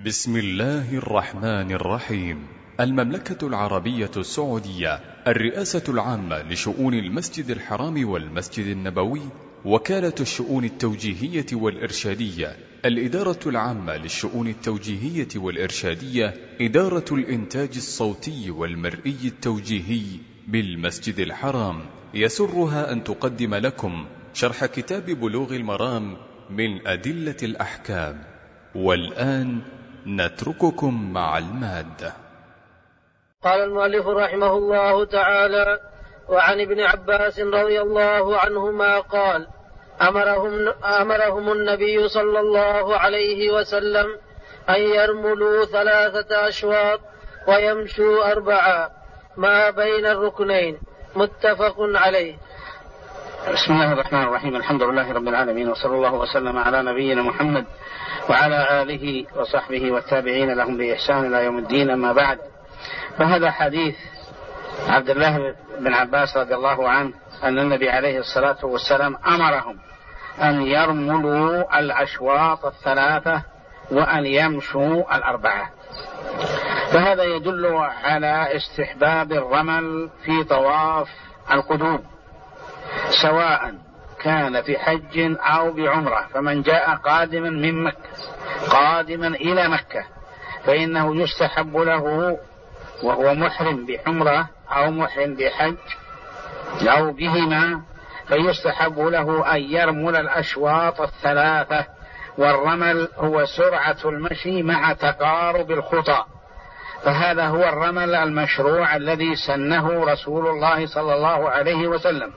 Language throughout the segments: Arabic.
بسم الله الرحمن الرحيم. المملكة العربية السعودية، الرئاسة العامة لشؤون المسجد الحرام والمسجد النبوي، وكالة الشؤون التوجيهية والإرشادية، الإدارة العامة للشؤون التوجيهية والإرشادية، إدارة الإنتاج الصوتي والمرئي التوجيهي بالمسجد الحرام، يسرها أن تقدم لكم شرح كتاب بلوغ المرام من أدلة الأحكام. والآن نترككم مع المادة. قال المؤلف رحمه الله تعالى: وعن ابن عباس رضي الله عنهما قال: أمرهم النبي صلى الله عليه وسلم أن يرملوا 3 أشواط ويمشوا 4 ما بين الركنين، متفق عليه. بسم الله الرحمن الرحيم. الحمد لله رب العالمين، وصلى الله وسلم على نبينا محمد وعلى آله وصحبه والتابعين لهم بإحسان إلى يوم الدين. أما بعد، فهذا حديث عبد الله بن عباس رضي الله عنه أن النبي عليه الصلاة والسلام أمرهم أن يرملوا الأشواط 3 وأن يمشوا 4. فهذا يدل على استحباب الرمل في طواف القدوم، سواء كان في حج أو بعمرة. فمن جاء قادما من مكة قادما إلى مكة فإنه يستحب له وهو محرم بعمرة أو محرم بحج أو بهما، فيستحب له أن يرمل الأشواط 3. والرمل هو سرعة المشي مع تقارب الخطى، فهذا هو الرمل المشروع الذي سنه رسول الله صلى الله عليه وسلم،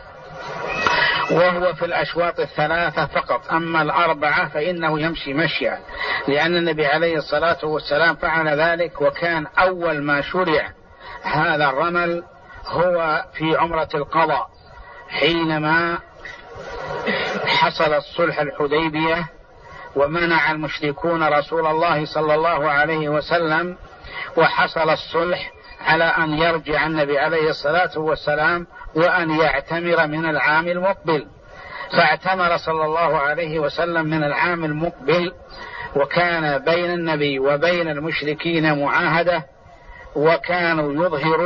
وهو في الأشواط 3 فقط. أما 4 فإنه يمشي مشيا، لأن النبي عليه الصلاة والسلام فعل ذلك. وكان أول ما شرع هذا الرمل هو في عمرة القضاء، حينما حصل الصلح الحديبية ومنع المشركون رسول الله صلى الله عليه وسلم، وحصل الصلح على أن يرجع النبي عليه الصلاة والسلام وأن يعتمر من العام المقبل. فاعتمر صلى الله عليه وسلم من العام المقبل، وكان بين النبي وبين المشركين معاهدة، وكانوا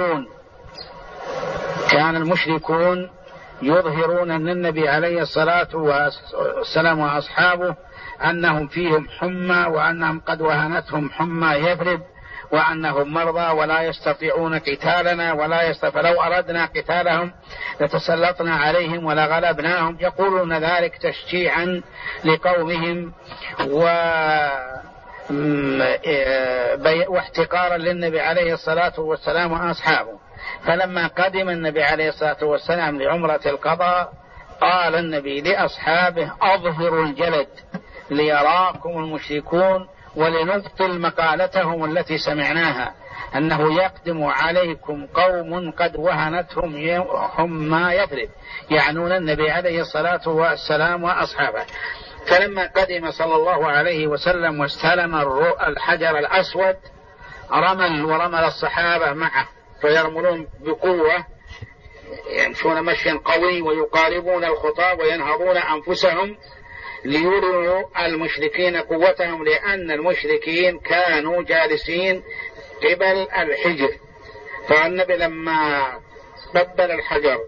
كان المشركون يظهرون أن النبي عليه الصلاة والسلام وأصحابه أنهم فيهم حمى، وأنهم قد وهنتهم حمى يثرب، وأنهم مرضى ولا يستطيعون قتالنا فلو أردنا قتالهم لتسلطنا عليهم ولا غلبناهم. يقولون ذلك تشجيعا لقومهم واحتقارا للنبي عليه الصلاة والسلام وأصحابه. فلما قدم النبي عليه الصلاة والسلام لعمرة القضاء قال النبي لأصحابه: أظهروا الجلد ليراكم المشركون ولنبطل مقالتهم التي سمعناها، أنه يقدم عليكم قوم قد وهنتهم حمى يثرب، يعنون النبي عليه الصلاة والسلام وأصحابه. فلما قدم صلى الله عليه وسلم واستلم الحجر الأسود ورمل الصحابة معه، فيرملون بقوة، يمشون مشيا قوي ويقاربون الخطى وينهضون أنفسهم ليروا المشركين قوتهم، لأن المشركين كانوا جالسين قبل الحجر. فالنبي لما قبل الحجر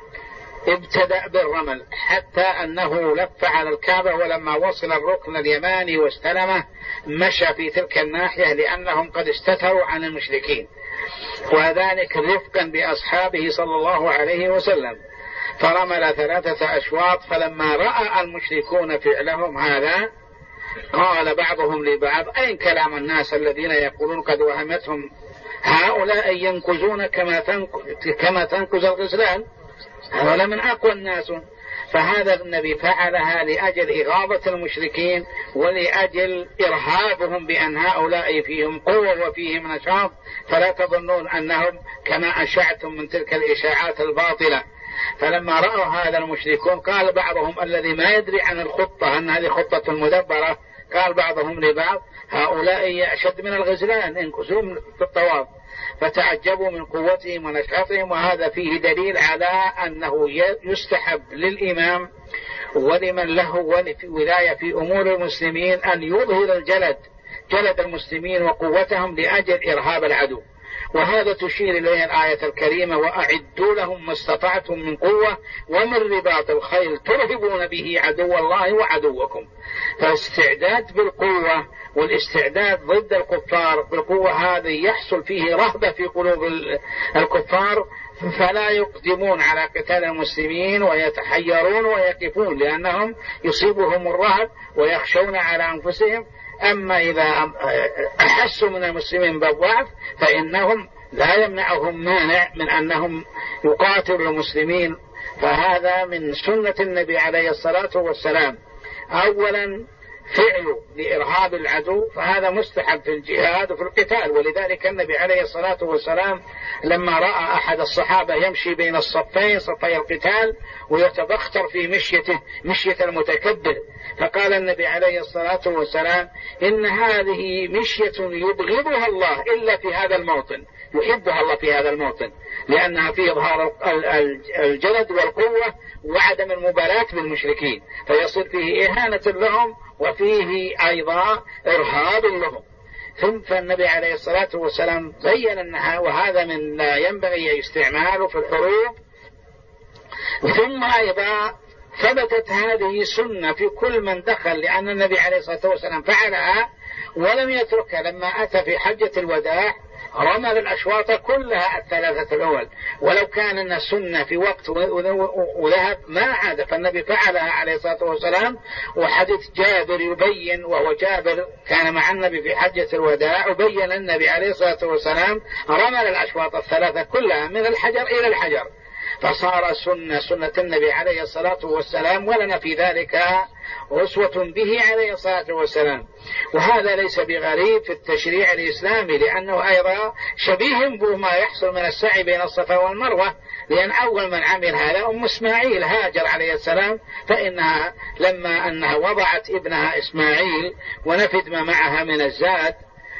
ابتدأ بالرمل حتى أنه لف على الكعبة، ولما وصل الركن اليماني واستلمه مشى في تلك الناحية، لأنهم قد استتروا عن المشركين، وذلك رفقا بأصحابه صلى الله عليه وسلم. فرمل 3 أشواط. فلما رأى المشركون فعلهم هذا قال بعضهم لبعض: أين كلام الناس الذين يقولون قد وهمتهم هؤلاء ينكزون كما تنكز الغزلان، هؤلاء من أقوى الناس. فهذا النبي فعلها لأجل إغاظة المشركين ولأجل إرهابهم بأن هؤلاء فيهم قوة وفيهم نشاط، فلا تظنون أنهم كما أشعتم من تلك الإشاعات الباطلة. فلما رأوا هذا المشركون قال بعضهم الذي ما يدري عن الخطة أن هذه خطة مدبرة، قال بعضهم لبعض: هؤلاء أشد من الغزلان ينكسون في الطواف. فتعجبوا من قوتهم ونشاطهم. وهذا فيه دليل على أنه يستحب للإمام ولمن له ولاية في أمور المسلمين أن يظهر الجلد جلد المسلمين وقوتهم لأجل إرهاب العدو. وهذا تشير إليه الآية الكريمة: وأعدوا لهم ما استطعتم من قوة ومن رباط الخيل ترهبون به عدو الله وعدوكم. فالاستعداد بالقوة والاستعداد ضد الكفار بالقوة هذا يحصل فيه رهبة في قلوب الكفار، فلا يقدمون على قتال المسلمين ويتحيرون ويقفون لأنهم يصيبهم الرهب ويخشون على أنفسهم. أما إذا أحسوا من المسلمين بالضعف فإنهم لا يمنعهم مانع من أنهم يقاتلوا المسلمين. فهذا من سنة النبي عليه الصلاة والسلام. أولا فعله لإرهاب العدو، فهذا مستحب في الجهاد وفي القتال. ولذلك النبي عليه الصلاة والسلام لما رأى أحد الصحابة يمشي بين الصفين صفي القتال ويتبختر في مشيته مشية المتكبر، فقال النبي عليه الصلاة والسلام: إن هذه مشية يبغضها الله إلا في هذا الموطن، يحبها الله في هذا الموطن، لأنها فيه إظهار الجلد والقوة وعدم المبالاة بالمشركين، فيصير فيه إهانة لهم وفيه أيضا إرهاب لهم. ثم فالنبي عليه الصلاة والسلام بين أنها وهذا من لا ينبغي استعماله في الحروب. ثم أيضا ثبتت هذه سنة في كل من دخل، لأن النبي عليه الصلاة والسلام فعلها ولم يتركها. لما أتى في حجة الوداع رمى الأشواط كلها الثلاثة الأول، ولو كان أن السنة في وقت وذهب ما عاد، فالنبي فعلها عليه الصلاة والسلام. وحديث جابر يبين، وهو جابر كان مع النبي في حجة الوداع، وبين النبي عليه الصلاة والسلام رمى الأشواط الثلاثة كلها من الحجر إلى الحجر، فصار سنة النبي عليه الصلاة والسلام، ولنا في ذلك أسوة به عليه الصلاة والسلام. وهذا ليس بغريب في التشريع الإسلامي، لأنه أيضا شبيه بما يحصل من السعي بين الصفا والمروة، لأن أول من عمل هذا أم إسماعيل هاجر عليه السلام، فإنها لما أنها وضعت ابنها إسماعيل ونفد ما معها من الزاد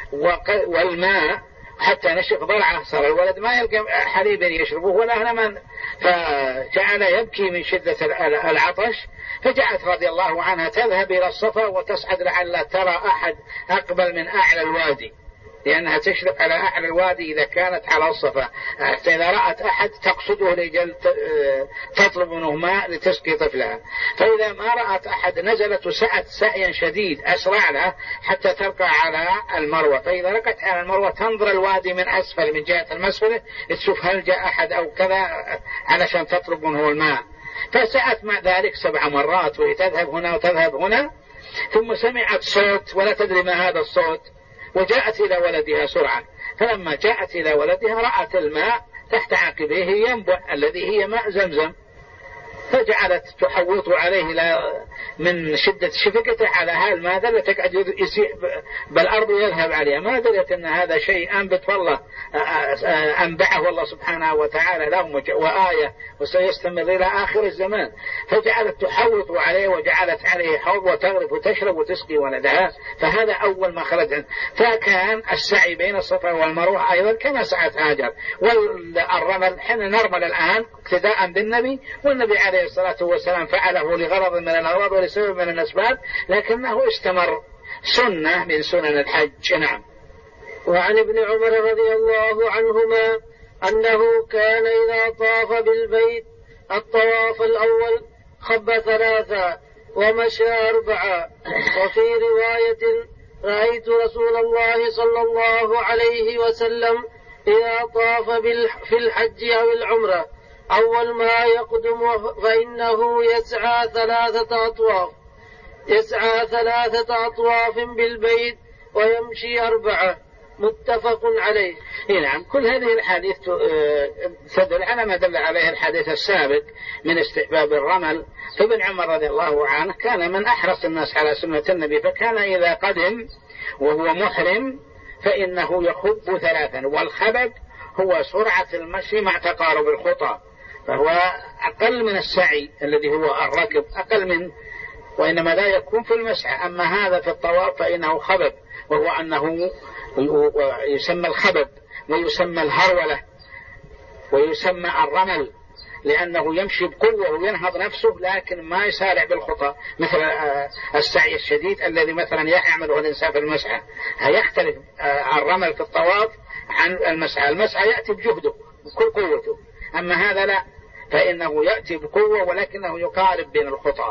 والماء حتى نشف ضرعه، صار الولد ما يلقى حليب يشربه ولا من، فجعل يبكي من شدة العطش، فجاءت رضي الله عنها تذهب إلى الصفا وتصعد لعل ترى أحد أقبل من أعلى الوادي، لأنها تشرف على أعلى الوادي إذا كانت على الصفا، حتى إذا رأت أحد تقصده لجل تطلب منه ماء لتسقي طفلها. فإذا ما رأت أحد نزلت وسعت سعيا شديد أسرع لها حتى ترقى على المروة، فإذا رقت على المروة تنظر الوادي من أسفل من جهة المسفل تشوف هل جاء أحد أو كذا علشان تطلب منه الماء. فسعت مع ذلك 7 مرات وهي تذهب هنا وتذهب هنا، ثم سمعت صوت ولا تدري ما هذا الصوت، وجاءت إلى ولدها سرعة. فلما جاءت إلى ولدها رأت الماء تحت عقبيه ينبع الذي هي ماء زمزم، فجعلت تحوط عليه من شدة شفقته على هالماء ذا تقعد يسيح بالأرض ويذهب عليها، ما درت أن هذا شيء أنبت والله أنبعه الله سبحانه وتعالى لهم وآية وسيستمر إلى آخر الزمان. فجعلت تحوط عليه وجعلت عليه حوض وتغرف وتشرب وتسقي ولدها، فهذا أول ما خرج. فكان السعي بين الصفا والمروة أيضا كما سعت هاجر. والرمل حين نرمل الآن اقتداء بالنبي، والنبي عليه الصلاة والسلام فعله لغرض من الأغراض ولسبب من الأسباب، لكنه استمر سنة من سنن الحج. نعم. وعن ابن عمر رضي الله عنهما أنه كان إذا طاف بالبيت الطواف الأول خب 3 ومشى 4. وفي رواية: رأيت رسول الله صلى الله عليه وسلم إذا طاف في الحج أو العمرة أول ما يقدم فإنه يسعى 3 أطواف بالبيت ويمشي 4. متفق عليه. نعم. كل هذه الحديث تدل على ما دل عليه الحديث السابق من استحباب الرمل. فابن عمر رضي الله عنه كان من أحرص الناس على سنة النبي، فكان إذا قدم وهو محرم فإنه يخب 3، والخبب هو سرعة المشي مع تقارب الخطى، فهو أقل من السعي الذي هو الركب، أقل من، وإنما لا يكون في المسعى. أما هذا في الطواف فإنه خبب، وهو أنه يسمى الخبب ويسمى الهرولة ويسمى الرمل، لأنه يمشي بقوة وينهض نفسه، لكن ما يسارع بالخطى مثل السعي الشديد الذي مثلا يعمله الإنسان في المسعى. هيختلف الرمل في الطواف عن المسعى. المسعى يأتي بجهده بكل قوته، أما هذا لا، فإنه يأتي بقوة ولكنه يقارب بين الخطى.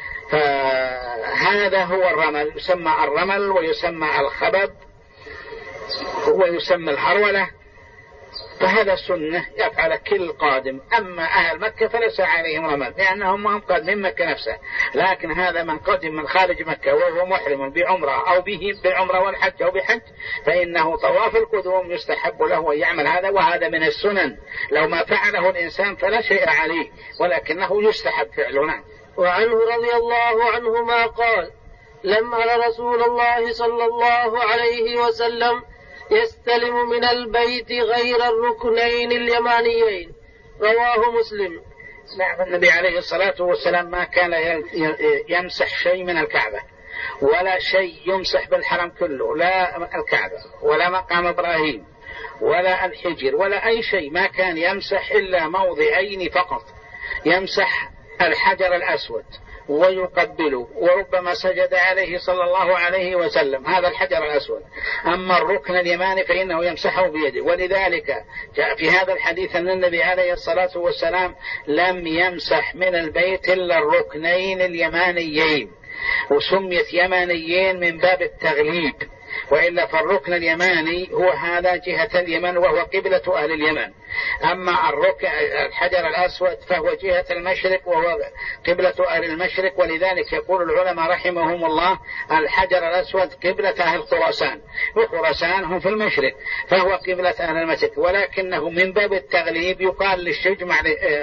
فهذا هو الرمل، يسمى الرمل ويسمى الخبب ويسمى الهرولة. فهذا سنة يفعل كل قادم. أما أهل مكة فليس عليهم رمل لأنهم هم قادمين مكة نفسه، لكن هذا من قدم من خارج مكة وهو محرم بعمرة أو به بعمرة والحج أو بحج فإنه طواف القدوم يستحب له أن يعمل هذا، وهذا من السنن. لو ما فعله الإنسان فلا شيء عليه، ولكنه يستحب فعله. وعنه رضي الله عنهما قال: لم أر رسول الله صلى الله عليه وسلم يستلم من البيت غير الركنين اليمانيين. رواه مسلم. نعم، النبي عليه الصلاة والسلام ما كان يمسح شيء من الكعبة، ولا شيء يمسح بالحرم كله، لا الكعبة ولا مقام إبراهيم ولا الحجر ولا أي شيء. ما كان يمسح إلا موضعين فقط، يمسح الحجر الأسود ويقبله، وربما سجد عليه صلى الله عليه وسلم، هذا الحجر الأسود. أما الركن اليماني فإنه يمسحه بيده. ولذلك جاء في هذا الحديث أن النبي عليه الصلاة والسلام لم يمسح من البيت إلا الركنين اليمانيين، وسميت يمانيين من باب التغليب، وإلا فالركن اليماني هو هذا جهة اليمن وهو قبلة أهل اليمن. أما الحجر الأسود فهو جهة المشرق وهو قبلة أهل المشرق. ولذلك يقول العلماء رحمهم الله: الحجر الأسود قبلة أهل خراسان، وخراسان هم في المشرق، فهو قبلة أهل المشرق، ولكنه من باب التغليب يقال للشجمع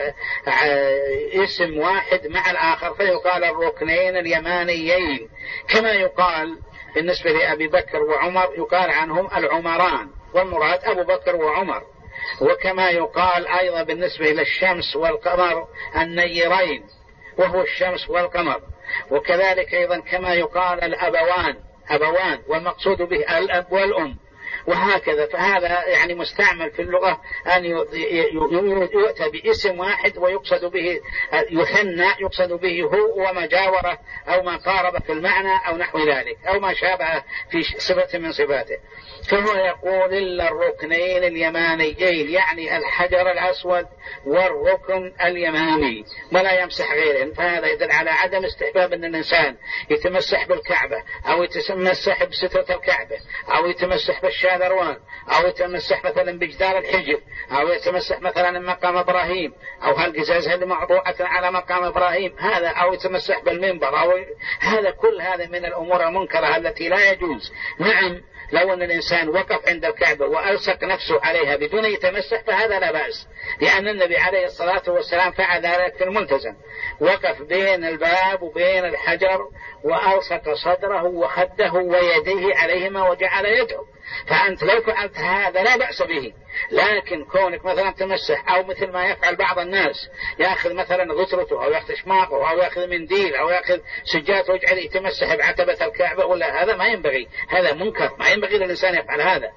اسم واحد مع الآخر، فيقال الركنين اليمانيين. كما يقال بالنسبة لأبي بكر وعمر يقال عنهم العمران، والمراد أبو بكر وعمر. وكما يقال أيضا بالنسبة للشمس والقمر النيرين، وهو الشمس والقمر. وكذلك أيضا كما يقال الأبوان، والمقصود به الأب والأم، وهكذا. فهذا يعني مستعمل في اللغة أن يؤتى باسم واحد ويقصد به يثنى، يقصد به هو وما جاوره أو ما قارب في المعنى أو نحو ذلك، أو ما شابه في صفة من صفاته. فهو يقول إلا الركنين اليمانيين، يعني الحجر الأسود والركن اليماني، ولا يمسح غيرهم. فهذا يدل على عدم استحباب أن الإنسان يتمسح بالكعبة أو يتمسح بسترة الكعبة أو يتمسح بالشاذروان أو يتمسح مثلا بجدار الحجر أو يتمسح مثلا مقام إبراهيم أو هالقزاز اللي موضوعة على مقام إبراهيم هذا، أو يتمسح بالمنبر، أو هذا كل هذا من الأمور المنكرة التي لا يجوز. نعم، لو أن الإنسان وقف عند الكعبة وألصق نفسه عليها بدون يتمسح فهذا لا بأس، لأن النبي عليه الصلاة والسلام فعل ذلك في الملتزم، وقف بين الباب وبين الحجر وألصق صدره وخده ويديه عليهما وجعل يدعو. فأنت لو فعلت هذا لا بأس به، لكن كونك مثلا تمسح أو مثل ما يفعل بعض الناس يأخذ مثلا غترته أو يأخذ شماغه أو يأخذ منديل أو يأخذ سجاته ويجعل يتمسح بعتبة الكعبة، ولا هذا ما ينبغي، هذا منكر، ما ينبغي للإنسان يفعل هذا.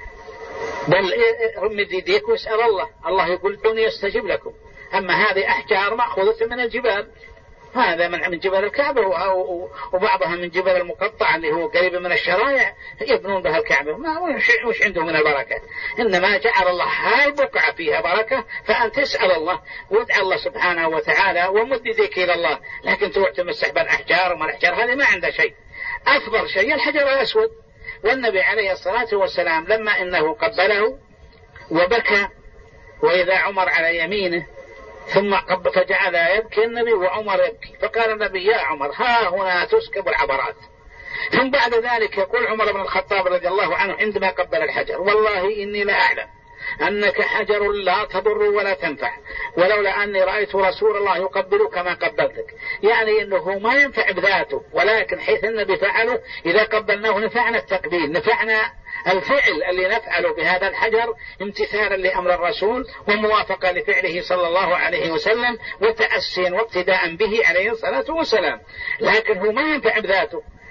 بل رمد يديك واسأل الله، الله يقول ادعوني يستجب لكم. أما هذه أحجار مأخوذة من الجبال، هذا من جبل الكعبة وبعضها من جبل المقطع اللي هو قريب من الشرائع يبنون بها الكعبة، ما وش عندهم من البركة. إنما جعل الله هاي بقعة فيها بركة، فأنت تسأل الله وادعى الله سبحانه وتعالى ومد يديك إلى الله، لكن تروح تمسح بالأحجار وما الأحجار هذه ما عنده شيء. أفضل شيء الحجر الأسود. والنبي عليه الصلاة والسلام لما إنه قبله وبكى، وإذا عمر على يمينه ثم فجعل يبكي النبي وعمر يبكي، فقال النبي: يا عمر ها هنا تسكب العبرات. ثم بعد ذلك يقول عمر بن الخطاب رضي الله عنه عندما قبل الحجر: والله إني لا أعلم أنك حجر لا تضر ولا تنفع، ولولا أني رأيت رسول الله يقبلك ما قبلتك. يعني أنه ما ينفع بذاته، ولكن حيث النبي فعله إذا قبلناه نفعنا التقبيل، نفعنا الفعل اللي نفعله بهذا الحجر امتثالا لأمر الرسول وموافقة لفعله صلى الله عليه وسلم وتأسيا واقتداء به عليه الصلاة والسلام. لكن هو ما ينفع بذاته،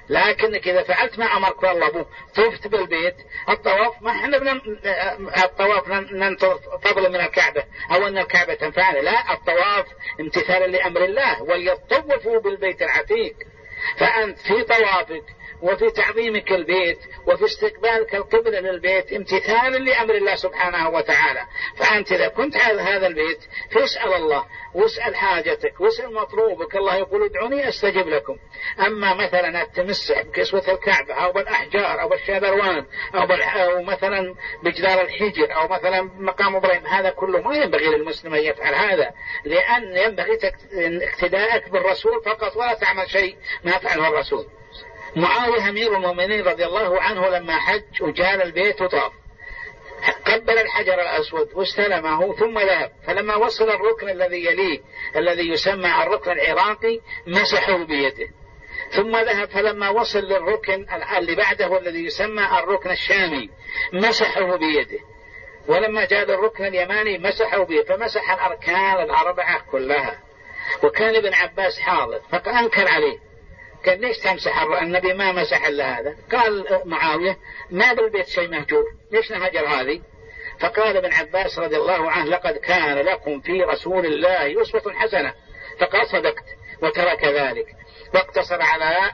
لكنك إذا فعلت ما أمرك الله به طفت بالبيت، الطواف ما احنا الطواف ننتظر فضل من الكعبة أو أن الكعبة تنفعنا، لا، الطواف امتثالا لأمر الله، وليطوفوا بالبيت العتيق. فأنت في طوافك وفي تعظيمك البيت وفي استقبالك القبلة للبيت امتثالا لأمر الله سبحانه وتعالى. فأنت إذا كنت على هذا البيت فاسأل الله واسأل حاجتك واسأل مطلوبك، الله يقول ادعوني أستجب لكم. أما مثلا التمسح بكسوة الكعبة أو بالأحجار أو بالشذروان أو مثلا بجدار الحجر أو مثلا مقام إبراهيم، هذا كله ما ينبغي للمسلم أن يفعل هذا، لأن ينبغي اقتداءك بالرسول فقط ولا تعمل شيء ما فعله الرسول. معاوية أمير المؤمنين رضي الله عنه لما حج وجاء البيت وطاف قبل الحجر الأسود واستلمه ثم ذهب، فلما وصل الركن الذي يليه الذي يسمى الركن العراقي مسحه بيده، ثم ذهب فلما وصل للركن اللي بعده الذي يسمى الركن الشامي مسحه بيده، ولما جاء للركن اليماني مسحه بيده، فمسح الأركان الأربعة كلها. وكان ابن عباس حاضر فأنكر عليه، قال ليش تمسح النبي ما مسح إلا هذا؟ قال معاوية ما بالبيت شيء مهجور، ليش نهجر هذه؟ فقال ابن عباس رضي الله عنه لقد كان لكم في رسول الله أسوة حسنة، فقال صدقت وترك ذلك واقتصر على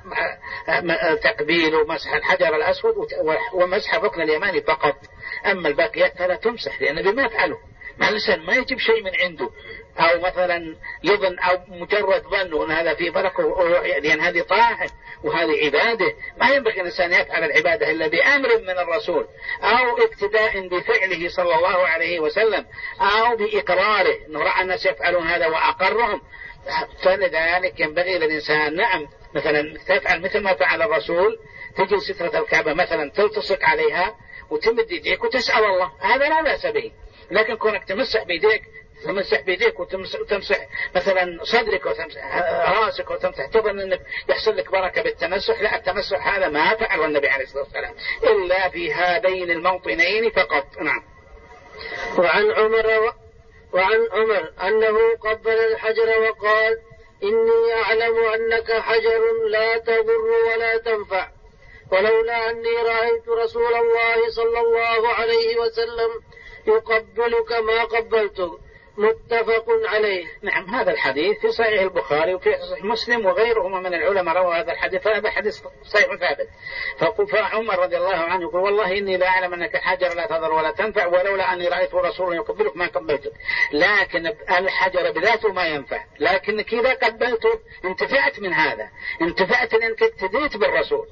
تقبيل ومسح الحجر الأسود ومسح الركن اليماني فقط، أما الباقيات فلا تمسح لأن النبي ما يفعله. مع الإنسان ما يجيب شيء من عنده أو مثلا يظن أو مجرد ظن أن هذا فيه بركة، لأن هذه طاعة وهذه عبادة، ما ينبغي الإنسان يفعل العبادة إلا بأمر من الرسول أو اقتداء بفعله صلى الله عليه وسلم أو بإقراره أنه رأى الناس يفعلون هذا وأقرهم. فلذلك ينبغي للإنسان نعم مثلا تفعل مثل ما فعل الرسول، تجي سترة الكعبة مثلا تلتصق عليها وتمد يديك وتسأل الله، هذا لا بأس به. لكن كونك تمسح بيديك وتمسح مثلا صدرك وتمسح راسك وتمسح تظن انك يحصل لك بركة بالتمسح، لا، التمسح هذا ما فعله النبي عليه الصلاة والسلام إلا في هذين الموطنين فقط. نعم. وعن عمر أنه قبل الحجر وقال إني أعلم أنك حجر لا تضر ولا تنفع، ولولا أني رأيت رسول الله صلى الله عليه وسلم يقبلك ما قبلته. متفق عليه. نعم، هذا الحديث في صحيح البخاري وفي صحيح مسلم وغيرهما من العلماء روى هذا الحديث، فهذا حديث صحيح ثابت. فعمر رضي الله عنه يقول والله إني لا أعلم أنك حجر لا تضر ولا تنفع، ولولا أني رأيت رسولا يقبلك ما قبلتك. لكن الحجر بذاته ما ينفع، لكنك إذا قبلته انتفعت من هذا، انتفعت لأنك اقتديت بالرسول،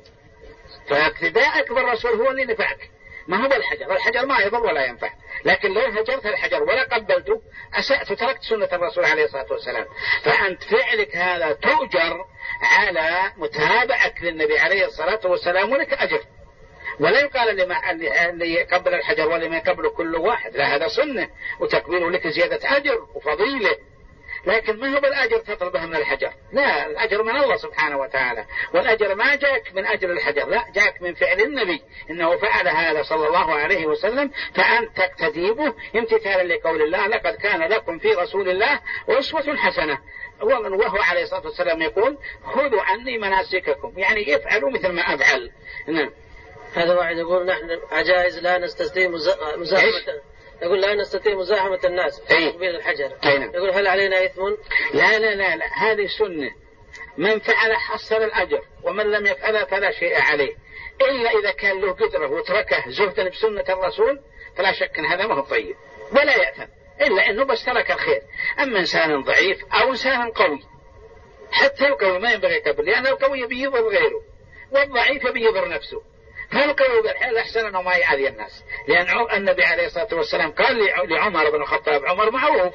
فاقتداءك بالرسول هو اللي نفعك، ما هو الحجر ما يضر ولا ينفع. لكن لو هجرت الحجر ولا قبلته أسأت وتركت سنة الرسول عليه الصلاة والسلام. فأنت فعلك هذا تؤجر على متابعك للنبي عليه الصلاة والسلام ولك أجر، ولا يقال اللي يقبل الحجر واللي ما يقبله كل واحد، لا، هذا سنة وتقبيله لك زيادة أجر وفضيلة، لكن ما هو بالأجر تطلبه من الحجر، لا، الأجر من الله سبحانه وتعالى، والأجر ما جاءك من أجر الحجر، لا، جاءك من فعل النبي إنه فعل هذا صلى الله عليه وسلم، فأنت تقتديه امتثالا لقول الله لقد كان لكم في رسول الله أسوة حسنة، وهو عليه الصلاة والسلام يقول خذوا عني مناسككم، يعني افعلوا مثل ما أفعل. نعم. هذا واحد يقول نحن عجائز لا نستطيع مزاحمة، يقول لا نستطيع مزاحمة الناس في تقبيل الحجر. يقول هل علينا إثم؟ لا لا لا لا، هذه سنة، من فعل حصل الأجر ومن لم يفعل فلا شيء عليه، إلا إذا كان له قدرة وتركه زهدا بسنة الرسول فلا شك أن هذا ما هو طيب ولا يأثم، إلا أنه بس ترك الخير. أما إنسان ضعيف أو إنسان قوي، حتى القوي ما ينبغي يقبل، لأن القوي بيضر غيره والضعيف بيضر نفسه، فالقوي بالحال أحسن أنه ما يعادي الناس، لأن النبي عليه الصلاة والسلام قال لعمر بن الخطاب، عمر معروف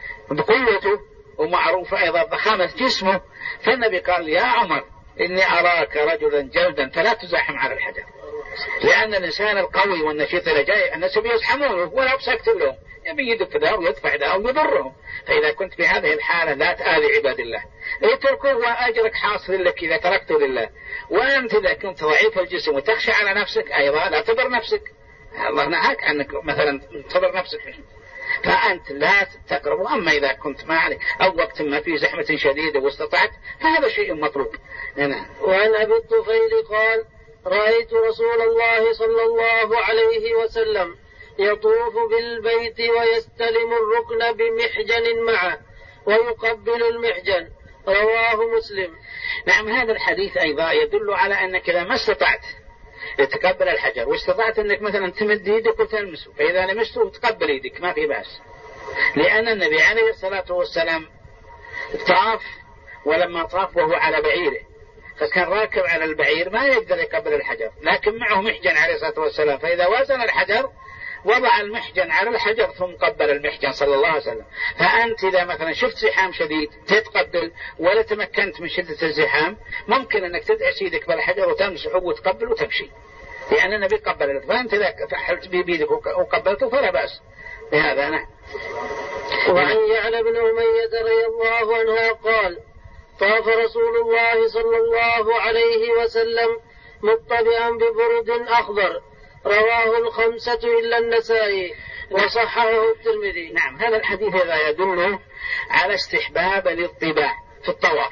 بقوته ومعروف أيضا ضخامة جسمه، فالنبي قال يا عمر إني أراك رجلا جلدا فلا تزاحم على الحجر، لأن الإنسان القوي والنشيط اللي جاي الناس بيزحمونه ولا بسكت لهم، يبي يدف ذا ويدفع ذا ويضرهم، فإذا كنت في هذه الحالة لا تآذي عباد الله، اتركوه وأجرك حاصل لك إذا تركته لله. وأنت إذا كنت ضعيف الجسم وتخشى على نفسك أيضا لا تضر نفسك، الله نهاك أنك مثلا تضر نفسك. فأنت لا تقربه. أما إذا كنت ما عليك أو وقت ما في زحمة شديدة واستطعت فهذا شيء مطلوب. وعن أبي الطفيل قال: رأيت رسول الله صلى الله عليه وسلم يطوف بالبيت ويستلم الركن بمحجن معه ويقبل المحجن. رواه مسلم. نعم، هذا الحديث أيضا يدل على أنك إذا ما استطعت تقبل الحجر واستطعت أنك مثلا تمد يدك وتلمسه، فإذا لمسته تقبل يدك ما في بأس، لأن النبي عليه الصلاة والسلام طاف، ولما طاف وهو على بعيره فكان راكب على البعير ما يقدر يقبل الحجر، لكن معه محجن عليه الصلاة والسلام، فإذا وازن الحجر وضع المحجن على الحجر ثم قبل المحجن صلى الله عليه وسلم. فأنت إذا مثلا شفت زحام شديد تتقبل ولا تمكنت من شدة الزحام، ممكن أنك تدعس يدك بالحجر وتمسحه وتقبل وتمشي، لأن النبي قبل. فأنت إذا فحلت بيدك وقبلته فلا بأس بهذا. نعم. وعن يعلى بن أمية رضي الله عنها قال: طاف رسول الله صلى الله عليه وسلم مطبعا ببرد أخضر. رواه الخمسة إلا النسائي وصححه الترمذي. نعم، هذا الحديث هذا يدل على استحباب الاطباع في الطواف،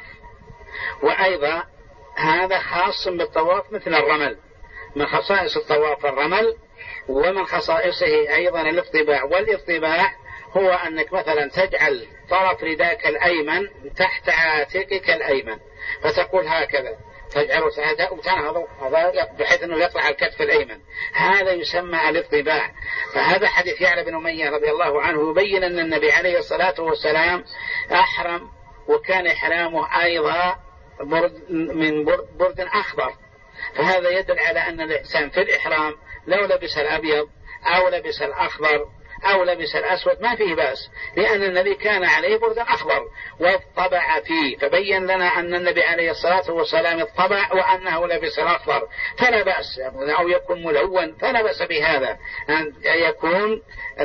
وأيضا هذا خاص بالطواف مثل الرمل، من خصائص الطواف الرمل، ومن خصائصه أيضا الاطباع. والاطباع هو أنك مثلا تجعل طرف رداك الأيمن تحت عاتقك الأيمن فتقول هكذا، تجعله وتنهض بحيث أنه يطلع الكتف الأيمن، هذا يسمى الاطباع. فهذا حديث يعلى بن أمية رضي الله عنه يبين أن النبي عليه الصلاة والسلام أحرم، وكان إحرامه أيضا من برد أخضر، فهذا يدل على أن الإنسان في الإحرام لو لبس الأبيض أو لبس الأخضر أو لبس الأسود ما فيه بأس، لأن النبي كان عليه برد أخضر واطبع فيه، فبين لنا أن النبي عليه الصلاة والسلام اطبع وأنه لبس الأخضر فلا بأس، أو يكون ملون فلا بأس بهذا، أن يكون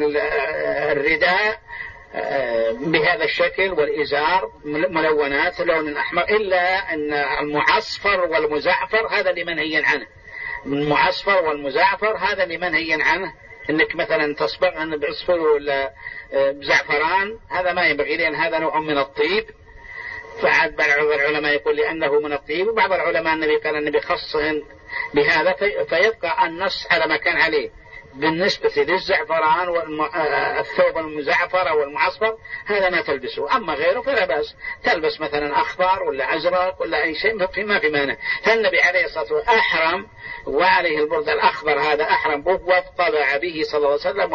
الرداء بهذا الشكل والإزار ملونات لون أحمر، إلا أن المعصفر والمزعفر هذا لمنهي عنه. المعصفر والمزعفر هذا لمنهي عنه، إنك مثلا تصبغ أن بعصفر ولا بزعفران هذا ما ينبغي، لأن هذا نوع من الطيب. فعاد بعض العلماء يقول لأنه من الطيب، وبعض العلماء النبي قال النبي خصهن بهذا، فيبقى النص على ما كان عليه بالنسبة للزعفران والثوب المزعفر أو المعصفر هذا ما تلبسه، أما غيره فلا بأس تلبس مثلا أخضر ولا أزرق ولا أي شيء ما في مانع. فالنبي عليه الصلاة والسلام أحرم وعليه البرد الأخضر هذا أحرم به واطبع به صلى الله عليه وسلم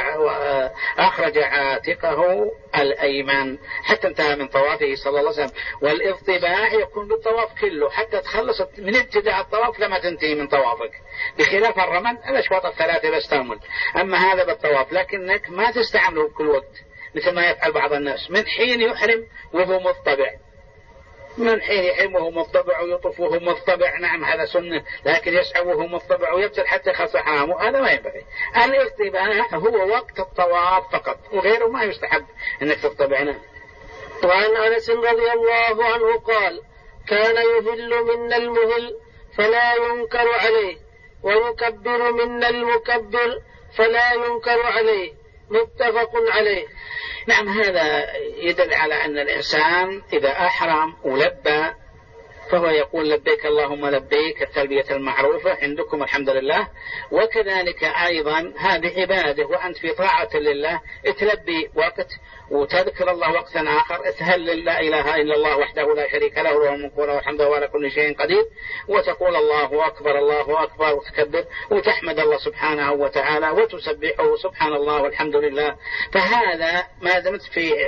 وأخرج عاتقه الأيمن حتى انتهى من طوافه صلى الله عليه وسلم. والاطباع يكون بالطواف كله حتى تخلص من ابتداء الطواف لما تنتهي من طوافك، بخلاف الرمل الأشواط الثلاثة بس تعمل، أما هذا بالطواف لكنك ما تستعمله بكل وقت مثل ما يفعل بعض الناس، من حين يحرم وهو مطبع، من حين يحرم وهو مطبع ويطوف وهو مطبع، نعم هذا سنة، لكن يسعى وهو مطبع ويبتل حتى يخلص حرامه هذا ما ينبغي. الاطباع هو وقت الطواف فقط، وغيره ما يستحب انك تطبعنا. وعن أنس رضي الله عنه قال: كان يهل منا المهل فلا ينكر عليه، ويكبر منا المكبر فلا ينكر عليه. متفق عليه. نعم، هذا يدل على أن الإنسان إذا أحرم ولبى فهو يقول لبيك اللهم لبيك، التلبية المعروفة عندكم الحمد لله. وكذلك أيضا هذه عبادة، وأنت في طاعة لله تلبي وقت وتذكر الله وقتا آخر، تهلل لا إله إلا الله وحده لا شريك له له الملك وله الحمد وهو على كل شيء قدير، وتقول الله أكبر الله أكبر وتكبر وتحمد الله سبحانه وتعالى وتسبحه سبحان الله والحمد لله. فهذا ما دمت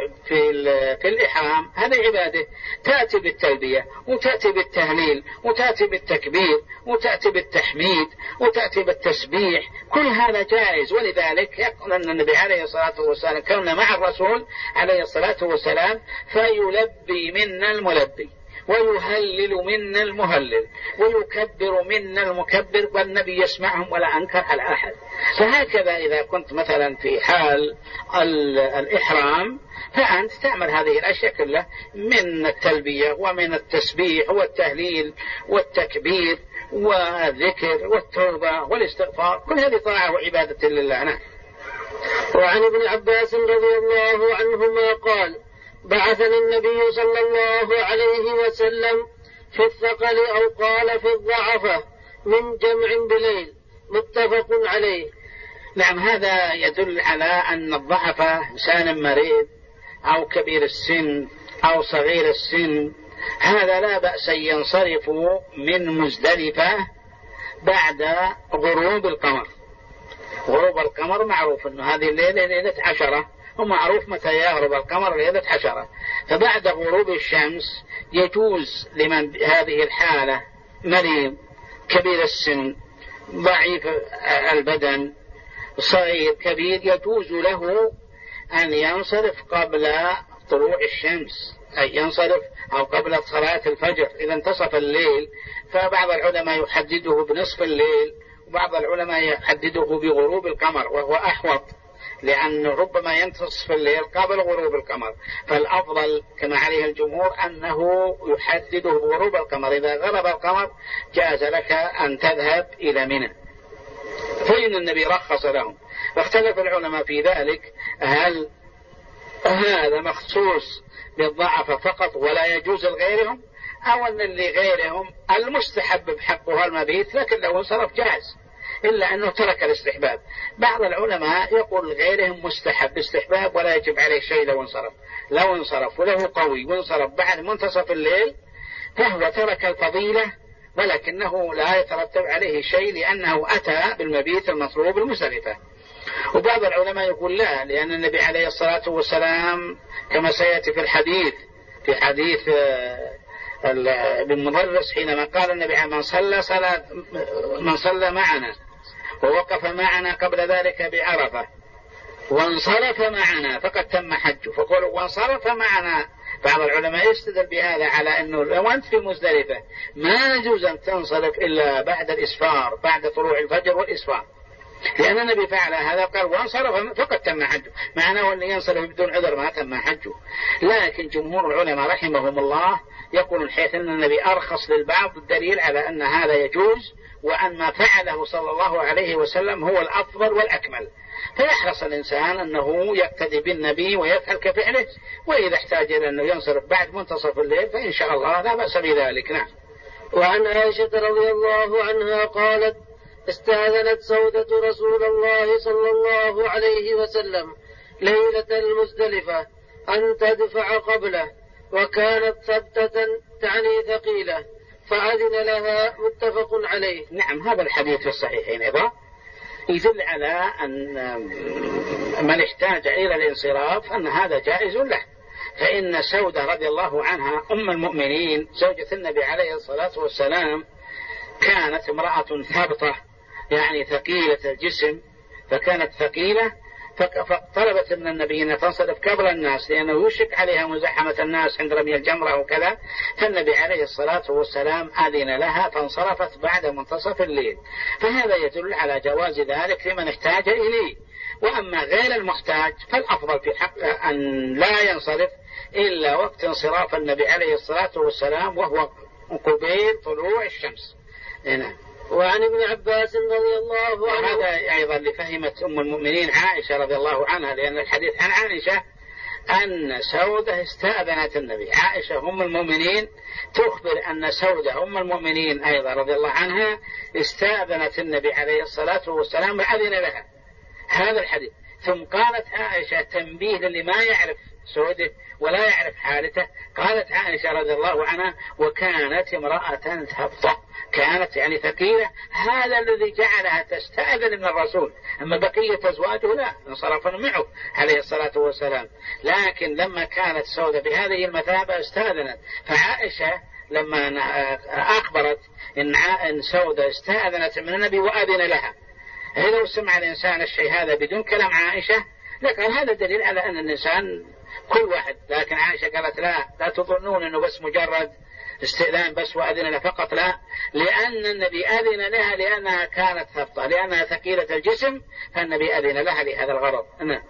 في الإحرام هذا عبادة، تأتي بالتلبية وتأتي بالتهليل وتأتي بالتكبير وتأتي بالتحميد وتأتي بالتسبيح، كل هذا جائز. ولذلك يقول أن النبي عليه الصلاة والسلام كنا مع الرسول عليه الصلاة والسلام فيلبي منا الملبي ويهلل منا المهلل ويكبر منا المكبر، والنبي يسمعهم ولا أنكر على أحد. فهكذا إذا كنت مثلا في حال الإحرام فأنت تعمل هذه الأشياء كلها من التلبية ومن التسبيح والتهليل والتكبير والذكر والتوبة والاستغفار، كل هذه طاعة وعبادة لله. وعن ابن عباس رضي الله عنهما قال: بعثني النبي صلى الله عليه وسلم في الثقل أو قال في الضعفة من جمع بليل، متفق عليه. نعم، هذا يدل على أن الضعفة إنسان مريض أو كبير السن أو صغير السن، هذا لا بأس ينصرف من مزدلفة بعد غروب القمر. غروب القمر معروف أنه هذه الليلة ليلة 10، ومعروف متى يغرب القمر ليلة 10، فبعد غروب الشمس يجوز لمن هذه الحالة مريض كبير السن ضعيف البدن صغير كبير، يجوز له أن ينصرف قبل طلوع الشمس، أي ينصرف أو قبل صلاة الفجر إذا انتصف الليل. فبعض العلماء يحدده بنصف الليل، وبعض العلماء يحدده بغروب القمر، وهو أحوط لأن ربما ينتصف الليل قبل غروب القمر، فالأفضل كما عليه الجمهور أنه يحدده بغروب القمر. إذا غرب القمر جاز لك أن تذهب إلى منى، فإن النبي رخص لهم. واختلف العلماء في ذلك، هل هذا مخصوص بالضعف فقط ولا يجوز لغيرهم، أو أن اللي غيرهم المستحب بحقه المبيت لكن لو انصرف جاز، إلا أنه ترك الاستحباب. بعض العلماء يقول غيرهم مستحب استحباب ولا يجب عليه شيء لو انصرف وله قوي وانصرف بعد منتصف الليل فهو ترك الفضيلة، ولكنه لا يترتب عليه شيء لأنه أتى بالمبيت المطلوب المزدلفة. وبعض العلماء يقول لا، لأن النبي عليه الصلاة والسلام كما سيأتي في حديث ابن مدرس حينما قال النبي من صلى معنا ووقف معنا قبل ذلك بعرفة وانصرف معنا فقد تم حجه، فقالوا وانصرف معنا. بعض العلماء يستدل بهذا على أنه لو أنت في مزدلفة ما يجوز أن تنصرف إلا بعد الإسفار، بعد طلوع الفجر والإسفار، لأن النبي فعل هذا قال وانصرف فقد تم حجه، معناه أن ينصرف بدون عذر ما تم حجه. لكن جمهور العلماء رحمهم الله يقولون حيث أن النبي أرخص للبعض الدليل على أن هذا يجوز، وأن ما فعله صلى الله عليه وسلم هو الأفضل والأكمل، فيحرص الإنسان أنه يقتدي بالنبي ويفعل كفعله، وإذا احتاج إلى أنه ينصرف بعد منتصف الليل فإن شاء الله لا بأس بذلك. نعم. وعن عائشة رضي الله عنها قالت: استأذنت سودة رسول الله صلى الله عليه وسلم ليلة المزدلفة أن تدفع قبله، وكانت ثبتة تعني ثقيلة، فأذن لها، متفق عليه. نعم، هذا الحديث في الصحيحين أيضا يدل على أن من احتاج إلى الانصراف أن هذا جائز له، فإن سودة رضي الله عنها أم المؤمنين زوجة النبي عليه الصلاة والسلام كانت امرأة ثابتة، يعني ثقيلة الجسم، فكانت ثقيلة، فطلبت من النبي أن تنصرف قبل الناس لأنه يشك عليها مزاحمة الناس عند رمي الجمرة وكذا، فالنبي عليه الصلاة والسلام أذن لها فانصرفت بعد منتصف الليل، فهذا يدل على جواز ذلك لمن احتاج إليه. وأما غير المحتاج فالأفضل في حق أن لا ينصرف إلا وقت انصراف النبي عليه الصلاة والسلام وهو قبيل طلوع الشمس. هنا. وعن ابن عباس رضي الله عنه، وهذا أيضا لفهمت أم المؤمنين عائشة رضي الله عنها، لأن الحديث عن عائشة أن سودة استأذنت النبي. عائشة أم المؤمنين تخبر أن سودة أم المؤمنين أيضا رضي الله عنها استأذنت النبي عليه الصلاة والسلام وأذن لها. هذا الحديث. ثم قالت عائشة تنبيه للي ما يعرف سودة ولا يعرف حالته، قالت عائشة رضي الله عنها: وكانت امرأة ثبتة، كانت يعني ثقيلة، هذا الذي جعلها تستأذن من الرسول، أما بقية أزواجه لا، انصرفوا معه عليه الصلاة والسلام. لكن لما كانت سودة بهذه المثابة استأذنت، فعائشة لما أخبرت إن سودة استأذنت من النبي وأذن لها، لو سمع الإنسان الشيء هذا بدون كلام عائشة لكن هذا دليل على أن الإنسان كل واحد. لكن عائشة قالت لا تظنون أنه بس مجرد استئذان بس وأذن لها فقط، لا، لأن النبي أذن لها لأنها كانت ثبتة، لأنها ثقيلة الجسم، فالنبي أذن لها لهذا الغرض.